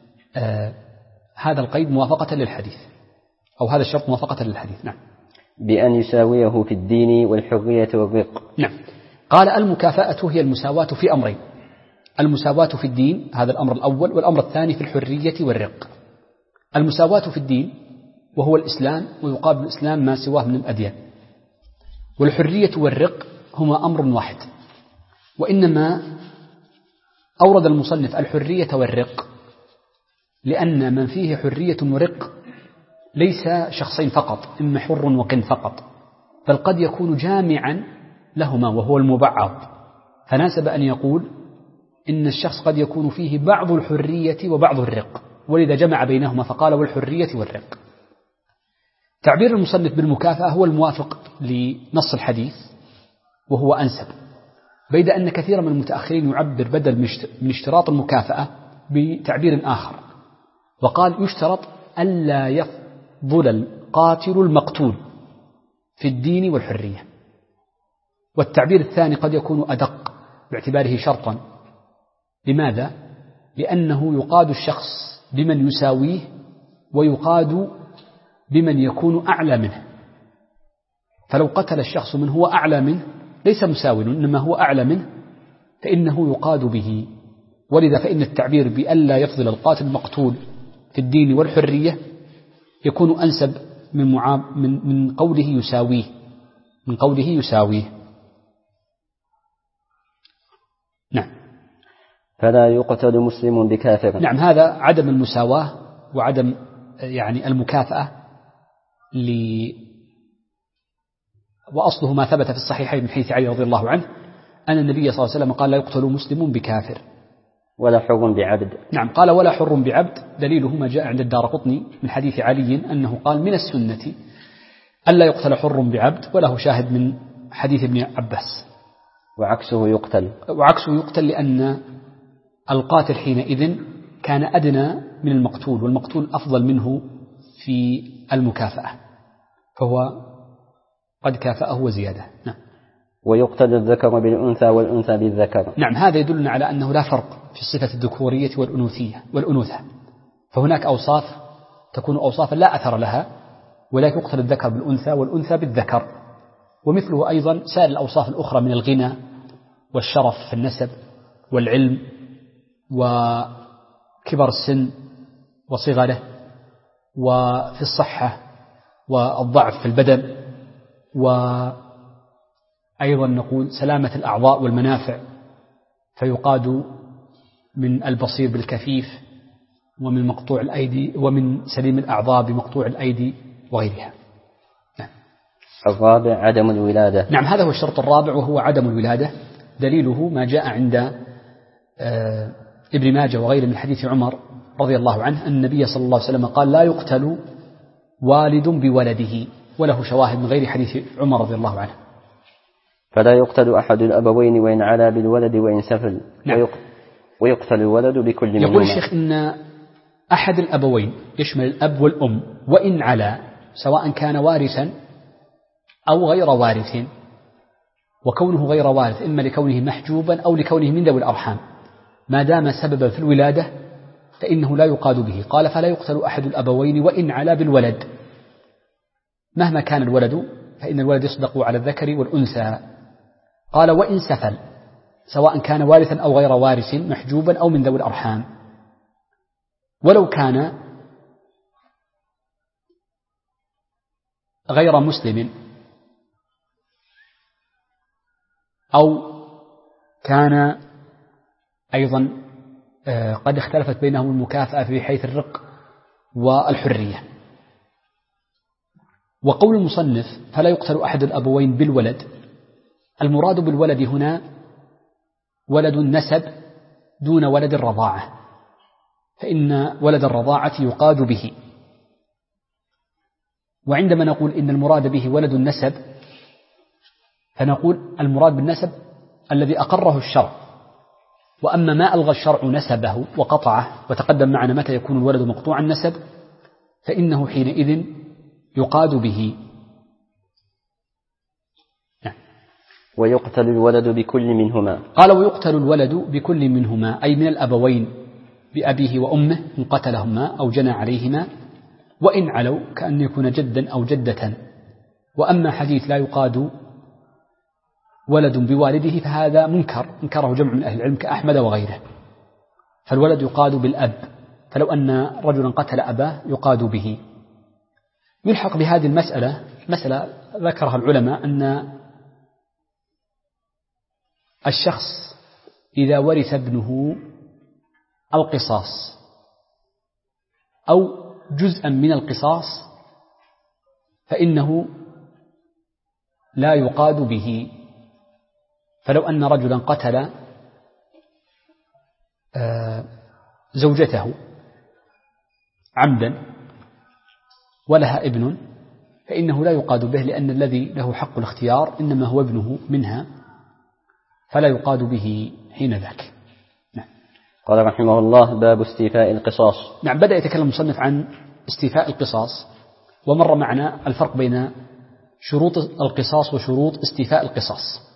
[SPEAKER 2] هذا القيد موافقة للحديث، أو هذا الشرط موافقة للحديث. نعم.
[SPEAKER 1] بأن يساويه في الدين والحرية والرق.
[SPEAKER 2] نعم. قال المكافأة هي المساواة في أمرين: المساواة في الدين، هذا الأمر الأول، والأمر الثاني في الحرية والرق. المساواة في الدين وهو الإسلام، ويقابل الإسلام ما سواه من الأديان. والحرية والرق هما أمر واحد، وإنما أورد المصنف الحرية والرق لأن من فيه حرية ورق ليس شخصين فقط، إما حر وقن فقط، بل قد يكون جامعا لهما وهو المبعض. فناسب أن يقول إن الشخص قد يكون فيه بعض الحرية وبعض الرق، ولذا جمع بينهما فقال والحرية والرق. تعبير المصنف بالمكافأة هو الموافق لنص الحديث وهو أنسب، بيد أن كثيرا من المتأخرين يعبر بدل من اشتراط المكافأة بتعبير آخر، وقال يشترط ألا يفضل القاتل المقتول في الدين والحرية. والتعبير الثاني قد يكون أدق باعتباره شرطا. لماذا؟ لأنه يقاد الشخص بمن يساويه ويقاد بمن يكون أعلى منه. فلو قتل الشخص من هو أعلى منه ليس مساوٍ، إنما هو أعلى منه، فإنه يقاد به. ولذا فإن التعبير بألا يفضل القاتل المقتول في الدين والحرية يكون أنسب من قوله يساويه، من قوله يساويه. نعم.
[SPEAKER 1] فلا يقتل مسلم بكافر.
[SPEAKER 2] نعم، هذا عدم المساواة وعدم المكافأة وأصله ما ثبت في الصحيحين من حديث علي رضي الله عنه أن النبي صلى الله عليه وسلم قال لا يقتل مسلم بكافر
[SPEAKER 1] ولا حر بعبد.
[SPEAKER 2] نعم، قال ولا حر بعبد، دليله ما جاء عند الدارقطني من حديث علي أنه قال من السنة ألا يقتل حر بعبد، وله شاهد من حديث ابن عباس.
[SPEAKER 1] وعكسه يقتل
[SPEAKER 2] لأن القاتل حينئذ كان أدنى من المقتول، والمقتول أفضل منه في المكافأة، فهو قد كافأه وزيادة. نعم.
[SPEAKER 1] ويقتل الذكر بالأنثى والأنثى بالذكر.
[SPEAKER 2] نعم، هذا يدلنا على أنه لا فرق في الصفة الذكورية والأنوثة، فهناك أوصاف تكون أوصافا لا أثر لها، ولكن يقتل الذكر بالأنثى والأنثى بالذكر. ومثله أيضا سائر الأوصاف الأخرى من الغنى والشرف في النسب والعلم وكبر السن وصغره، وفي الصحة والضعف في البدن، وأيضا نقول سلامة الأعضاء والمنافع، فيقاد من البصير بالكفيف، ومن مقطوع الأيدي، ومن سليم الأعضاء بمقطوع الأيدي وغيرها. نعم.
[SPEAKER 1] الرابع عدم الولادة.
[SPEAKER 2] نعم، هذا هو الشرط الرابع، وهو عدم الولادة. دليله ما جاء عند ابن ماجه وغيره من حديث عمر رضي الله عنه أن النبي صلى الله عليه وسلم قال لا يقتل والد بولده، وله شواهد من غير حديث عمر رضي الله عنه.
[SPEAKER 1] فلا يقتل أحد الأبوين وإن علا بالولد وإن سفل.
[SPEAKER 2] نعم.
[SPEAKER 1] ويقتل الولد بكل منهما.
[SPEAKER 2] يقول الشيخ إن أحد الأبوين يشمل الأب والأم وإن علا، سواء كان وارثا أو غير وارث، وكونه غير وارث إما لكونه محجوبا أو لكونه من ذوي الأرحام، ما دام سببا في الولادة فإنه لا يقاد به. قال فلا يقتل أحد الأبوين وإن علا بالولد، مهما كان الولد فإن الولد يصدق على الذكر والأنثى. قال وإن سفل، سواء كان وارثا أو غير وارث، محجوبا أو من ذوي الأرحام، ولو كان غير مسلم أو كان أيضا قد اختلفت بينهم المكافأة في حيث الرق والحرية. وقول المصنف فلا يقتل أحد الأبوين بالولد، المراد بالولد هنا ولد النسب دون ولد الرضاعة، فإن ولد الرضاعة يقاد به. وعندما نقول إن المراد به ولد النسب، فنقول المراد بالنسب الذي أقره الشرع، وأما ما ألغى الشرع نسبه وقطعه، وتقدم معنا متى يكون الولد مقطوع النسب، فإنه حينئذ يقاد به.
[SPEAKER 1] ويقتل الولد بكل منهما.
[SPEAKER 2] قال ويقتل الولد بكل منهما، أي من الأبوين بأبيه وأمه إن قتلهما أو جنى عليهما، وإن علوا كأن يكون جدا أو جدة. وأما حديث لا يقاد ولد بوالده فهذا منكر، انكره جمع من أهل العلم كأحمد وغيره، فالولد يقاد بالأب، فلو أن رجلا قتل أباه يقاد به. يلحق بهذه المسألة مسألة ذكرها العلماء، أن الشخص إذا ورث ابنه القصاص أو جزءا من القصاص فإنه لا يقاد به. فلو أن رجلا قتل زوجته عمدا ولها ابن فإنه لا يقاد به، لأن الذي له حق الاختيار إنما هو ابنه منها، فلا يقاد به حين ذاك. نعم.
[SPEAKER 1] قال رحمه الله باب استيفاء القصاص.
[SPEAKER 2] نعم، بدأ يتكلم المصنف عن استيفاء القصاص، ومر معنا الفرق بين شروط القصاص وشروط استيفاء القصاص.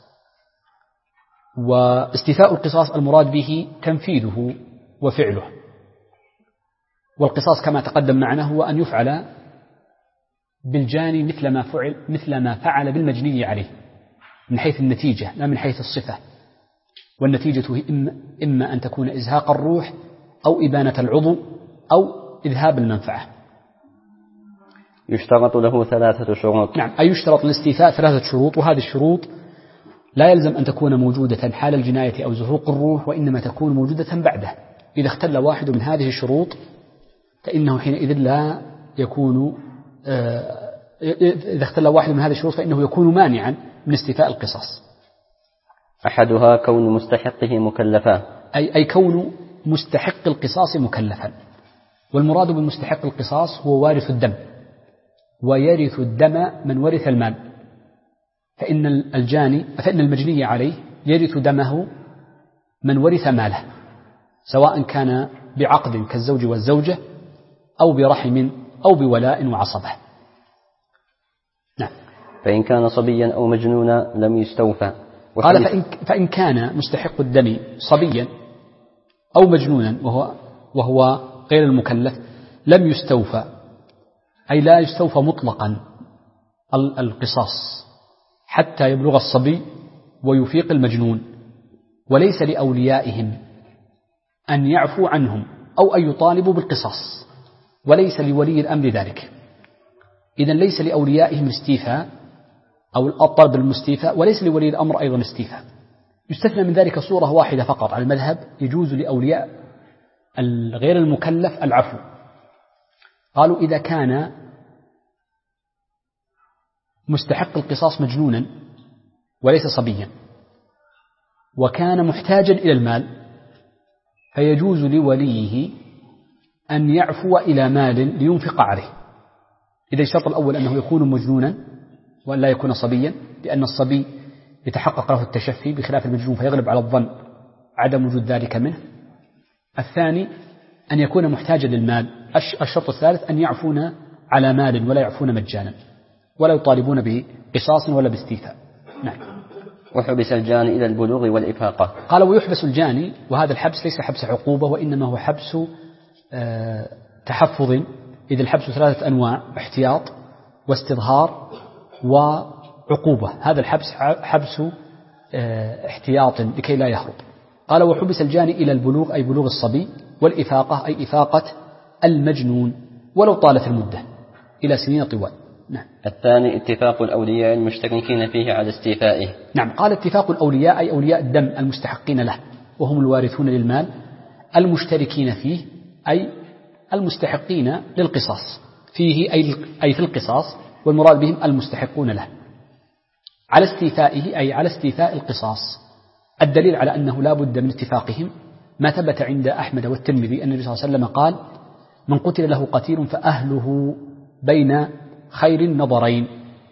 [SPEAKER 2] واستيفاء القصاص المراد به تنفيذه وفعله، والقصاص كما تقدم معنا هو أن يفعل بالجاني مثل ما فعل بالمجني عليه، من حيث النتيجة لا من حيث الصفة. والنتيجة إما أن تكون إزهاق الروح أو إبانة العضو أو إذهاب المنفعة.
[SPEAKER 1] يشترط له 3 شروط.
[SPEAKER 2] نعم، أي يشترط الاستيفاء 3 شروط، وهذه الشروط لا يلزم أن تكون موجودة حال الجناية أو زهوق الروح، وإنما تكون موجودة بعده. إذا اختل واحد من هذه الشروط فإنه حينئذ لا يكون إذا اختل واحد من هذه الشروط فإنه يكون مانعا من استيفاء القصاص.
[SPEAKER 1] أحدها كون مستحقه مكلفا،
[SPEAKER 2] أي كون مستحق القصاص مكلفا. والمراد بمستحق القصاص هو وارث الدم، ويرث الدم من ورث المال، فإن المجني عليه يرث دمه من ورث ماله، سواء كان بعقد كالزوج والزوجة أو برحم أو بولاء وعصبة. نعم.
[SPEAKER 1] فإن كان صبيا أو مجنونا لم يستوفى.
[SPEAKER 2] قال فإن كان مستحق الدم صبيا أو مجنونا وهو غير المكلف لم يستوفى، أي لا يستوفى مطلقا القصاص حتى يبلغ الصبي ويفيق المجنون، وليس لأوليائهم أن يعفوا عنهم أو أن يطالبوا بالقصاص، وليس لولي الأمر ذلك. إذن ليس لأوليائهم الاستيفاء أو الطلب بالمستيفاء، وليس لولي الأمر أيضا استيفاء. يستثنى من ذلك صورة واحدة فقط على المذهب، يجوز لأولياء غير المكلف العفو. قالوا إذا كان مستحق القصاص مجنونا وليس صبيا وكان محتاجا إلى المال، فيجوز لوليه أن يعفو إلى مال لينفق عليه. إذا الشرط الأول أنه يكون مجنونا وأن لا يكون صبيا، لأن الصبي يتحقق له التشفي بخلاف المجنون فيغلب على الظن عدم وجود ذلك منه. الثاني أن يكون محتاجا للمال. الشرط الثالث أن يعفون على مال ولا يعفون مجانا ولا يطالبون بقصاص ولا باستيفاء. نعم.
[SPEAKER 1] وحبس الجاني إلى البلوغ والإفاقة.
[SPEAKER 2] قال ويحبس الجاني، وهذا الحبس ليس حبس عقوبة وإنما هو حبس تحفظ، إذ الحبس 3 أنواع: احتياط واستظهار وعقوبة. هذا الحبس حبس احتياط لكي لا يهرب. قال وحبس الجاني إلى البلوغ أي بلوغ الصبي، والإفاقة أي إفاقة المجنون ولو طالت المدة إلى سنين طوال. نعم.
[SPEAKER 1] الثاني اتفاق الأولياء المشتركين فيه على استيفائه.
[SPEAKER 2] نعم. قال اتفاق الأولياء أي أولياء الدم المستحقين له وهم الوارثون للمال، المشتركين فيه أي المستحقين للقصاص فيه أي في القصاص، والمراد بهم المستحقون له، على استيفائه أي على استيفاء القصاص. الدليل على أنه لا بد من اتفاقهم ما ثبت عند أحمد والترمذي أن النبي صلى الله عليه وسلم قال: من قتل له قتيل فأهله بين خير النظرين،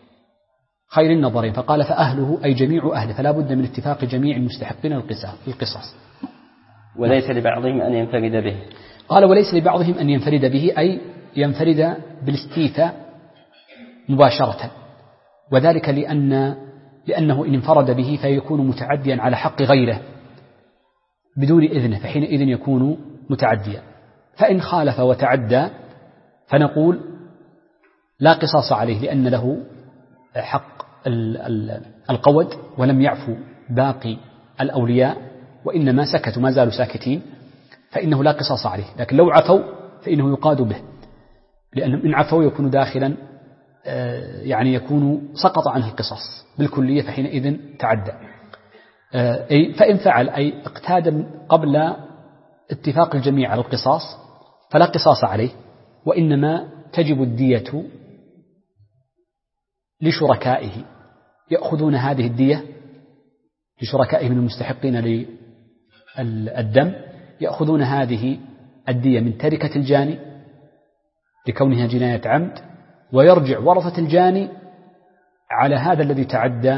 [SPEAKER 2] فقال فأهله أي جميع أهله، فلا بد من اتفاق جميع المستحقين للقصاص.
[SPEAKER 1] وليس لبعضهم أن ينفرد به.
[SPEAKER 2] قال وليس لبعضهم أن ينفرد به أي ينفرد بالاستيفاء مباشرة، وذلك لأنه إن انفرد به فيكون متعديا على حق غيره بدون إذنه، فحينئذ يكون متعديا. فإن خالف وتعدى فنقول لا قصاص عليه لأن له حق القود ولم يعفو باقي الأولياء وإنما سكتوا ما زالوا ساكتين، فإنه لا قصاص عليه. لكن لو عفوا فإنه يقاد به، لأن إن عفوا يكون داخلا يعني يكون سقط عنه القصاص بالكلية، فحينئذ تعدى. فإن فعل أي اقتاد قبل اتفاق الجميع على القصاص فلا قصاص عليه، وإنما تجب الدية لشركائه، يأخذون هذه الدية لشركائه من المستحقين للدم، يأخذون هذه الدية من تركة الجاني لكونها جناية عمد، ويرجع ورثة الجاني على هذا الذي تعدى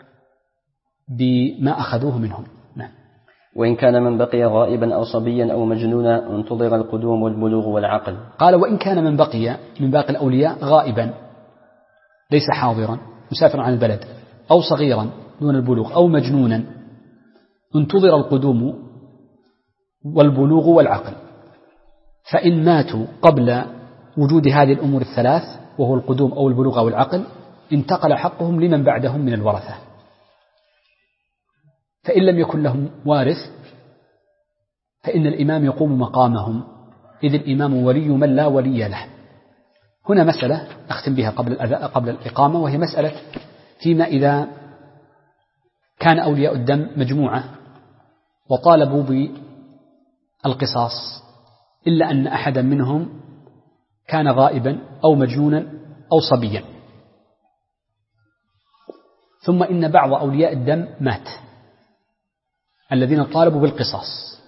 [SPEAKER 2] بما أخذوه منهم. نعم.
[SPEAKER 1] وإن كان من بقي غائبا أو صبيا أو مجنونا انتظر القدوم والبلوغ والعقل.
[SPEAKER 2] قال وإن كان من بقي من باقي الأولياء غائبا ليس حاضرا مسافرا عن البلد، أو صغيرا دون البلوغ، أو مجنونا، انتظر القدوم والبلوغ والعقل. فإن ماتوا قبل وجود هذه الأمور الثلاث وهو القدوم أو البلوغ أو العقل انتقل حقهم لمن بعدهم من الورثة. فإن لم يكن لهم وارث فإن الإمام يقوم مقامهم، إذ الإمام ولي من لا ولي له. هنا مسألة أختم بها قبل الإقامة، وهي مسألة فيما إذا كان أولياء الدم مجموعة وطالبوا بالقصاص إلا أن أحدا منهم كان غائبا أو مجنونا أو صبيا، ثم إن بعض أولياء الدم مات الذين طالبوا بالقصاص،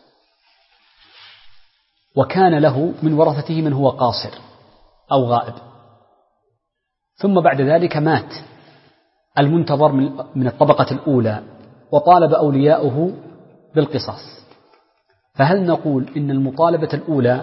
[SPEAKER 2] وكان له من ورثته من هو قاصر أو غائب، ثم بعد ذلك مات المنتظر من الطبقة الأولى وطالب أولياؤه بالقصاص، فهل نقول إن المطالبة الأولى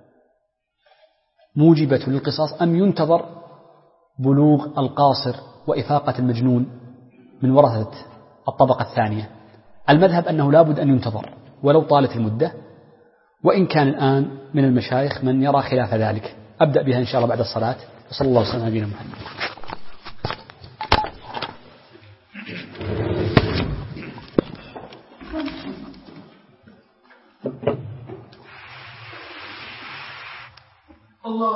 [SPEAKER 2] موجبة للقصاص أم ينتظر بلوغ القاصر وإفاقة المجنون من ورثة الطبقة الثانية؟ المذهب أنه لا بد أن ينتظر ولو طالت المدة، وإن كان الآن من المشايخ من يرى خلاف ذلك. أبدأ بها إن شاء الله بعد الصلاة، وصلى الله وسلم على نبينا محمد.